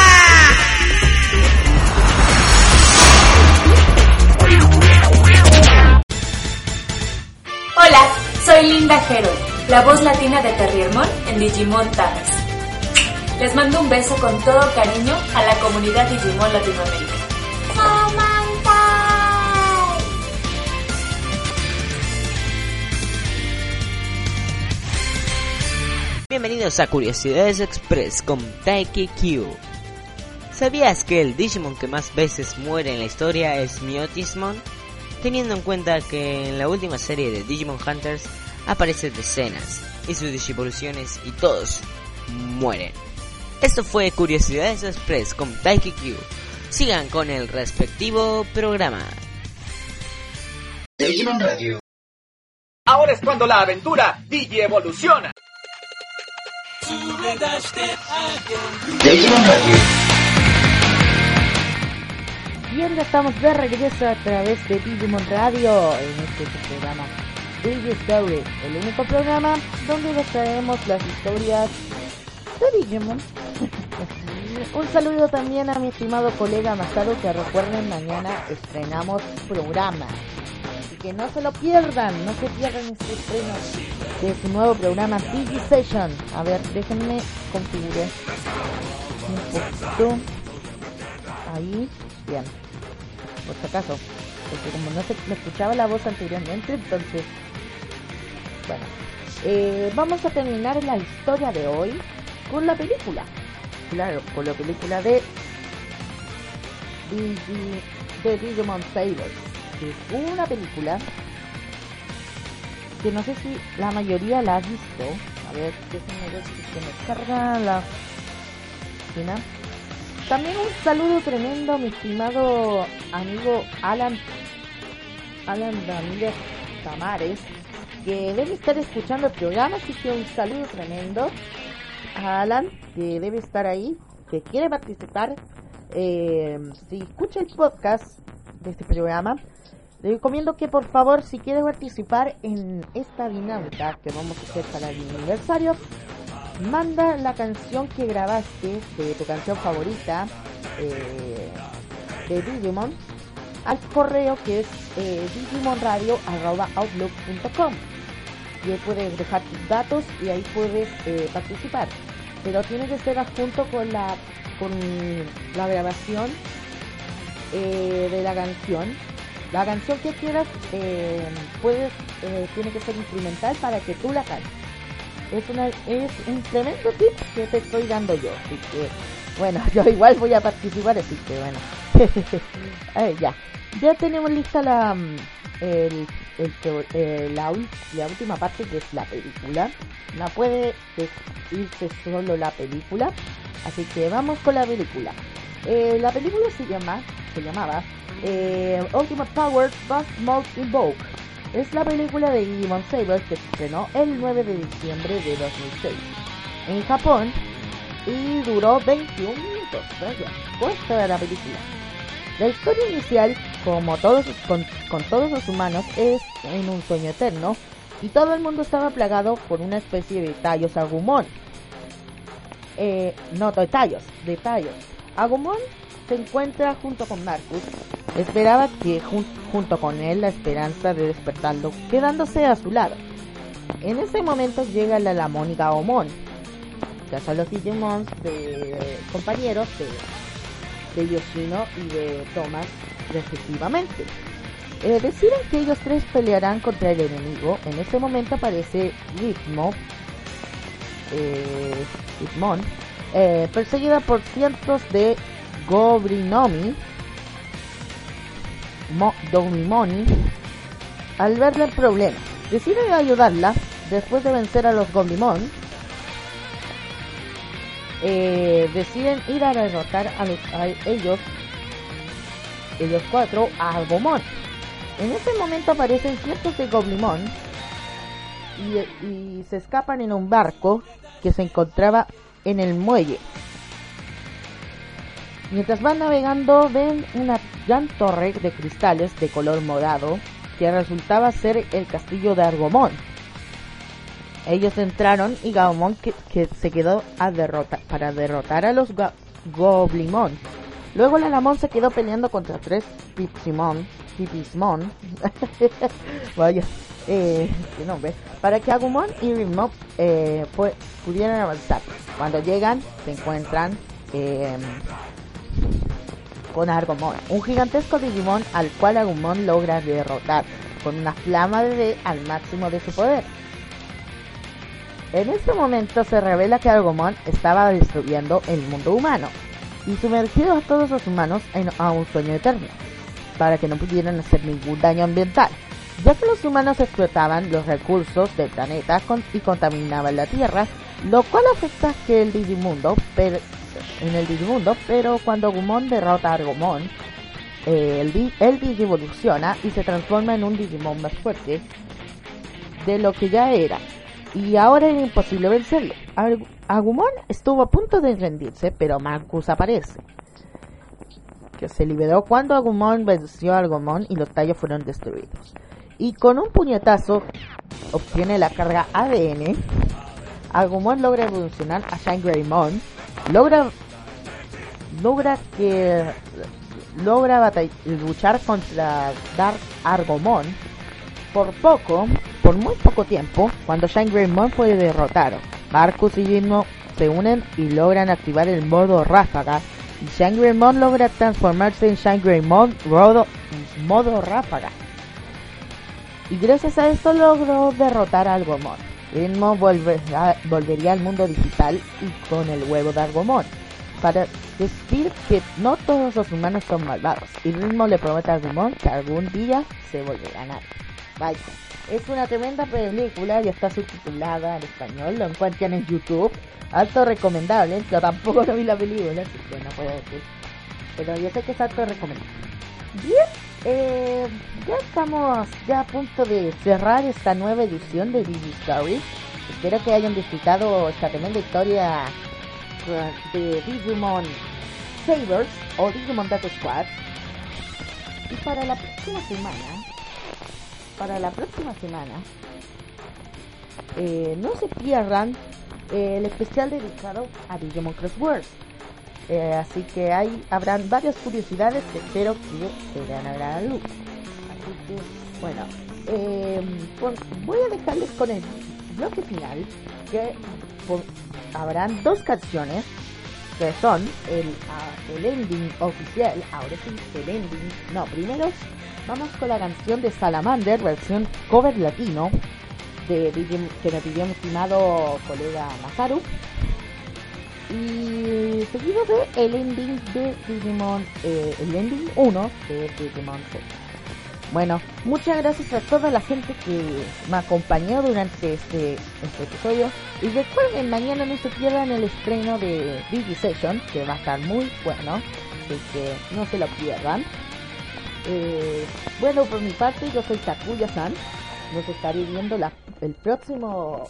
Hola, soy Linda Hero, la voz latina de Terriermon en Digimon Tamers. Les mando un beso con todo cariño a la comunidad Digimon Latinoamérica. Bienvenidos a Curiosidades Express con Taiki Q. ¿Sabías que el Digimon que más veces muere en la historia es Myotismon? Teniendo en cuenta que en la última serie de Digimon Hunters aparecen decenas y sus digivoluciones y todos mueren. Esto fue Curiosidades Express con Taiki Q. Sigan con el respectivo programa. Digimon Radio. Ahora es cuando la aventura digievoluciona. Digimon Radio. Bien, ya estamos de regreso a través de Digimon Radio en este programa Digistory, el único programa donde les traemos las historias de Digimon. Un saludo también a mi estimado colega Masaru, que recuerden, mañana estrenamos programa, así que no se lo pierdan, no se pierdan este estreno de su nuevo programa Digi Session. A ver, déjenme configurar un poquito ahí, bien, por si acaso, porque como no se me escuchaba la voz anteriormente, entonces, bueno, vamos a terminar la historia de hoy con la película. Claro, con la película de Digimon Sailor, que es una película que no sé si la mayoría la ha visto. A ver, déjenme ver si se me carga la escena. También un saludo tremendo a mi estimado amigo Alan Ramírez Tamares, que debe estar escuchando el programa, así que un saludo tremendo a Alan, que debe estar ahí, que quiere participar. Si escucha el podcast de este programa, le recomiendo que por favor, si quiere participar en esta dinámica que vamos a hacer para el aniversario, manda la canción que grabaste de tu canción favorita de Digimon al correo que es digimonradio@outlook.com, y ahí puedes dejar tus datos y ahí puedes participar, pero tiene que ser adjunto con la grabación de la canción que quieras. Tiene que ser instrumental para que tú la cantes. Es un tremendo tip que te estoy dando yo, así que bueno, yo igual voy a participar, así que bueno, Ya tenemos lista la última parte, que es la película. No puede irse solo la película, así que vamos con la película. La película se llamaba Ultimate Power Burst Mode Invoke. Es la película de Digimon Saber que se estrenó el 9 de diciembre de 2006 en Japón y duró 21 minutos. Cuesta de la película. La historia inicial, como todos con todos los humanos, es en un sueño eterno y todo el mundo estaba plagado por una especie de tallos Agumon. De tallos. Agumon se encuentra junto con Marcus. Esperaba que junto con él la esperanza de despertarlo, quedándose a su lado. En ese momento llega la Lamon y Gaomon, que son los Digimons compañeros de Yoshino y de Thomas respectivamente. Deciden que ellos tres pelearán contra el enemigo. En ese momento aparece Rhythmon, perseguida por cientos de Goblimoni. Al verle el problema, deciden ayudarla. Después de vencer a los Goblimon, deciden ir a derrotar a ellos cuatro, a Agumon. En ese momento aparecen cientos de Goblimon y se escapan en un barco que se encontraba en el muelle. Mientras van navegando, ven una gran torre de cristales de color morado que resultaba ser el castillo de Agumon. Ellos entraron y Gaomon que se quedó para derrotar a los Goblimon. Luego la Lamon se quedó peleando contra tres Pipismon. Vaya, qué nombre. Para que Agumon y Rhythmon pudieran avanzar. Cuando llegan, se encuentran con Agumon, un gigantesco Digimon al cual Agumon logra derrotar con una flama de al máximo de su poder. En este momento se revela que Agumon estaba destruyendo el mundo humano y sumergido a todos los humanos a un sueño eterno, para que no pudieran hacer ningún daño ambiental, ya que los humanos explotaban los recursos del planeta y contaminaban la Tierra, lo cual afecta que el Digimundo, pero cuando Agumon derrota a Agumon, el Digi evoluciona y se transforma en un Digimon más fuerte de lo que ya era, y ahora era imposible vencerlo. Agumon estuvo a punto de rendirse, pero Marcus aparece, que se liberó cuando Agumon venció a Agumon y los tallos fueron destruidos. Y con un puñetazo obtiene la carga ADN. Agumon logra evolucionar a Shangreimon, logra luchar contra Dark Agumon por muy poco tiempo. Cuando Shangreimon fue derrotado, Marcus y Rhythmon se unen y logran activar el modo ráfaga, y Shangreimon logra transformarse en Shangreimon modo ráfaga, y gracias a esto logró derrotar a Agumon. Rhythmon volvería al mundo digital y con el huevo de Agumon para decir que no todos los humanos son malvados, y Rhythmon le promete a Agumon que algún día se volverán a... Vaya, es una tremenda película, ya está subtitulada en español, lo encuentran en YouTube, alto recomendable. Yo tampoco no vi la película, así que no puedo decir, pero yo sé que es alto recomendable. Bien, ya estamos a punto de cerrar esta nueva edición de Digistory. Espero que hayan disfrutado esta tremenda historia de Digimon Sabers o Digimon Data Squad. Y para la próxima semana, no se pierdan el especial dedicado a Digimon Cross Wars. Así que habrán varias curiosidades que espero que se vean a la luz. Así que, bueno, voy a dejarles con el bloque final, que habrán dos canciones que son el ending oficial. Ahora sí, el ending. No, primero vamos con la canción de Salamander, versión cover latino, que me pidió mi estimado colega Masaru. Y y seguido de el ending de Digimon, el ending 1 de Digimon Z. Bueno, muchas gracias a toda la gente que me acompañó durante este episodio. Y recuerden, mañana no se pierdan el estreno de Digi-Session, que va a estar muy bueno, así que no se lo pierdan. Bueno, por mi parte, yo soy Takuya-san. Nos estaré viendo el próximo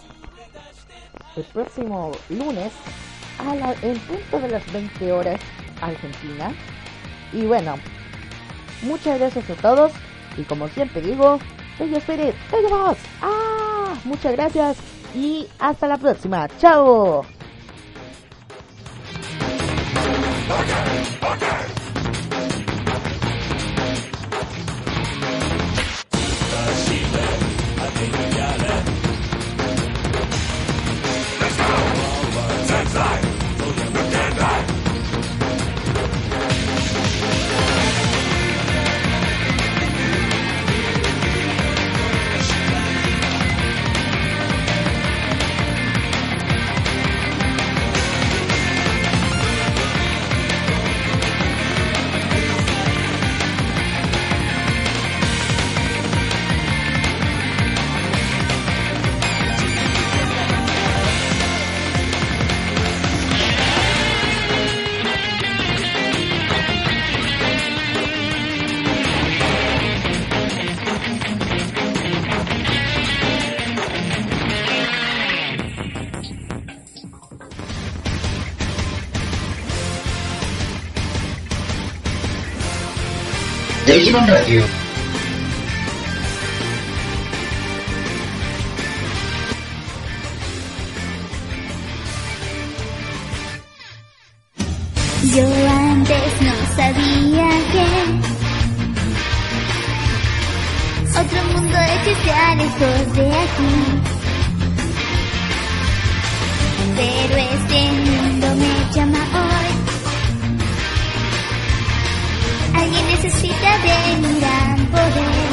lunes en punto de las 20 horas Argentina. Y bueno, muchas gracias a todos. Y como siempre digo, Bello Spirit, Bello Boss. Muchas gracias y hasta la próxima. ¡Chao! Digimon Radio. Yo antes no sabía que otro mundo existía lejos de aquí, pero este mundo me llama hoy. Alguien necesita de mi gran poder.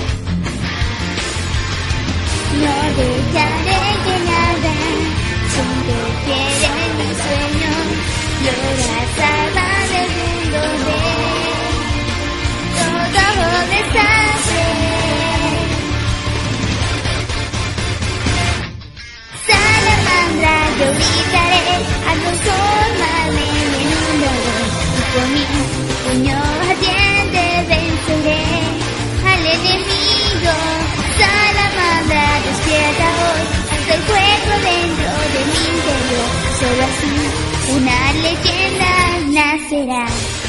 No dejaré que nada se interfiera en mi sueño. Lograr salvar el mundo de todo desastre. Salamandra, yo gritaré al transformarme en un dragón y con mi puño ardiente venceré al enemigo. Salamandra, despierta hoy, hasta el fuego dentro de mi interior. Solo así una leyenda nacerá.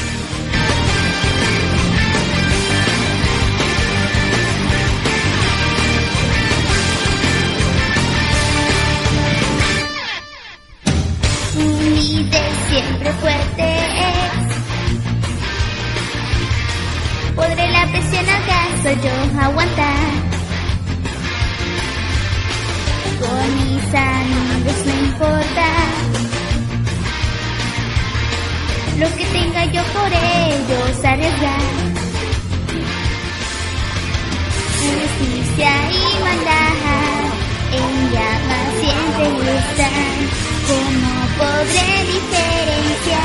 Un líder siempre fuerte es. ¿Podré la presión acaso yo aguantar? Con mis amigos no importa lo que tenga yo por ellos arriesgar. Justicia y maldad en llamas siempre están. ¿Cómo podré diferenciar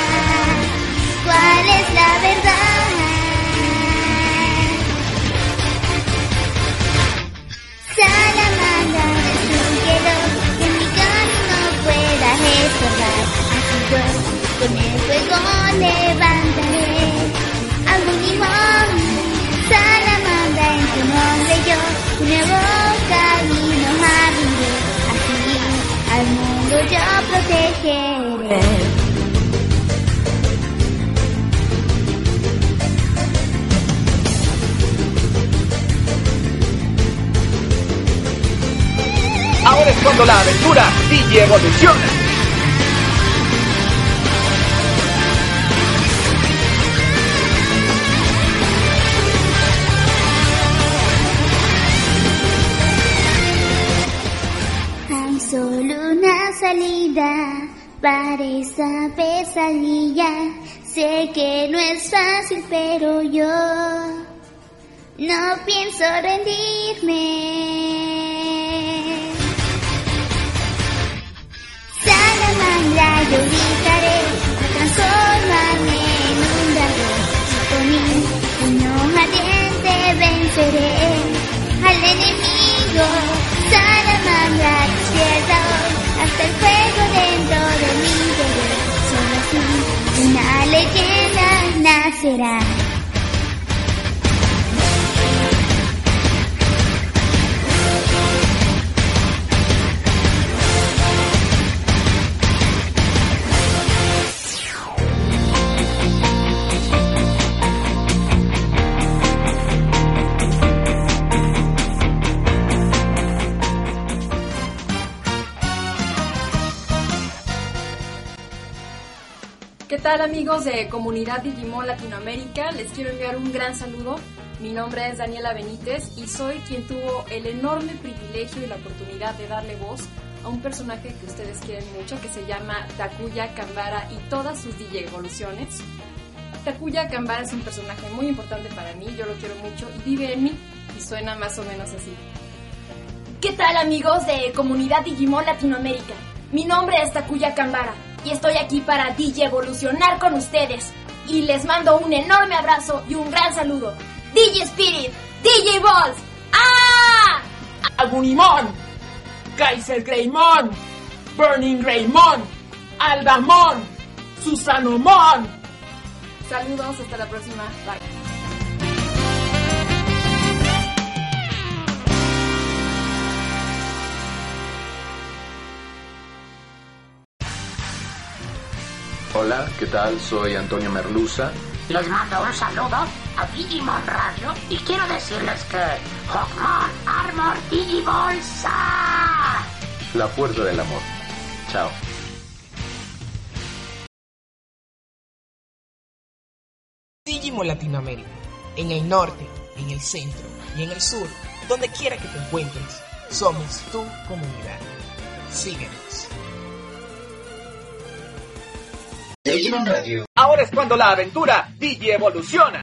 cuál es la verdad? Salamandra, destruyelo, que mi camino pueda estorbar. Así yo con el fuego levantaré algún limón. Salamandra, en tu nombre yo un nuevo camino abriré. Así al mundo yo protegeré. Ahora es cuando la aventura Digi evoluciona. Hay solo una salida para esa pesadilla. Sé que no es fácil, pero yo no pienso rendirme. Salamandra, yo gritaré, transfórmame en un dragón. Con mi puño ardiente venceré al enemigo. Salamandra, despierta hoy, hasta el fuego dentro de mi interior. Solo así una leyenda nacerá. ¿Qué tal, amigos de Comunidad Digimon Latinoamérica? Les quiero enviar un gran saludo. Mi nombre es Daniela Benítez y soy quien tuvo el enorme privilegio y la oportunidad de darle voz a un personaje que ustedes quieren mucho, que se llama Takuya Kanbara y todas sus DJ evoluciones. Takuya Kanbara es un personaje muy importante para mí, yo lo quiero mucho y vive en mí, y suena más o menos así. ¿Qué tal, amigos de Comunidad Digimon Latinoamérica? Mi nombre es Takuya Kanbara y estoy aquí para DJ evolucionar con ustedes. Y les mando un enorme abrazo y un gran saludo. DJ Spirit, DJ Balls, ¡ah! Agunimon, Kaiser Greymon, Burning Greymon, Aldamon, Susanomon. Saludos, hasta la próxima. Bye. Hola, ¿qué tal? Soy Antonio Merluza. Les mando un saludo a Digimon Radio y quiero decirles que Hawkmon Armor Digibolsa. La fuerza del amor. Chao. Digimon Latinoamérica. En el norte, en el centro y en el sur, donde quiera que te encuentres, somos tu comunidad. Síguenos. Digimon Radio. Ahora es cuando la aventura Digi evoluciona.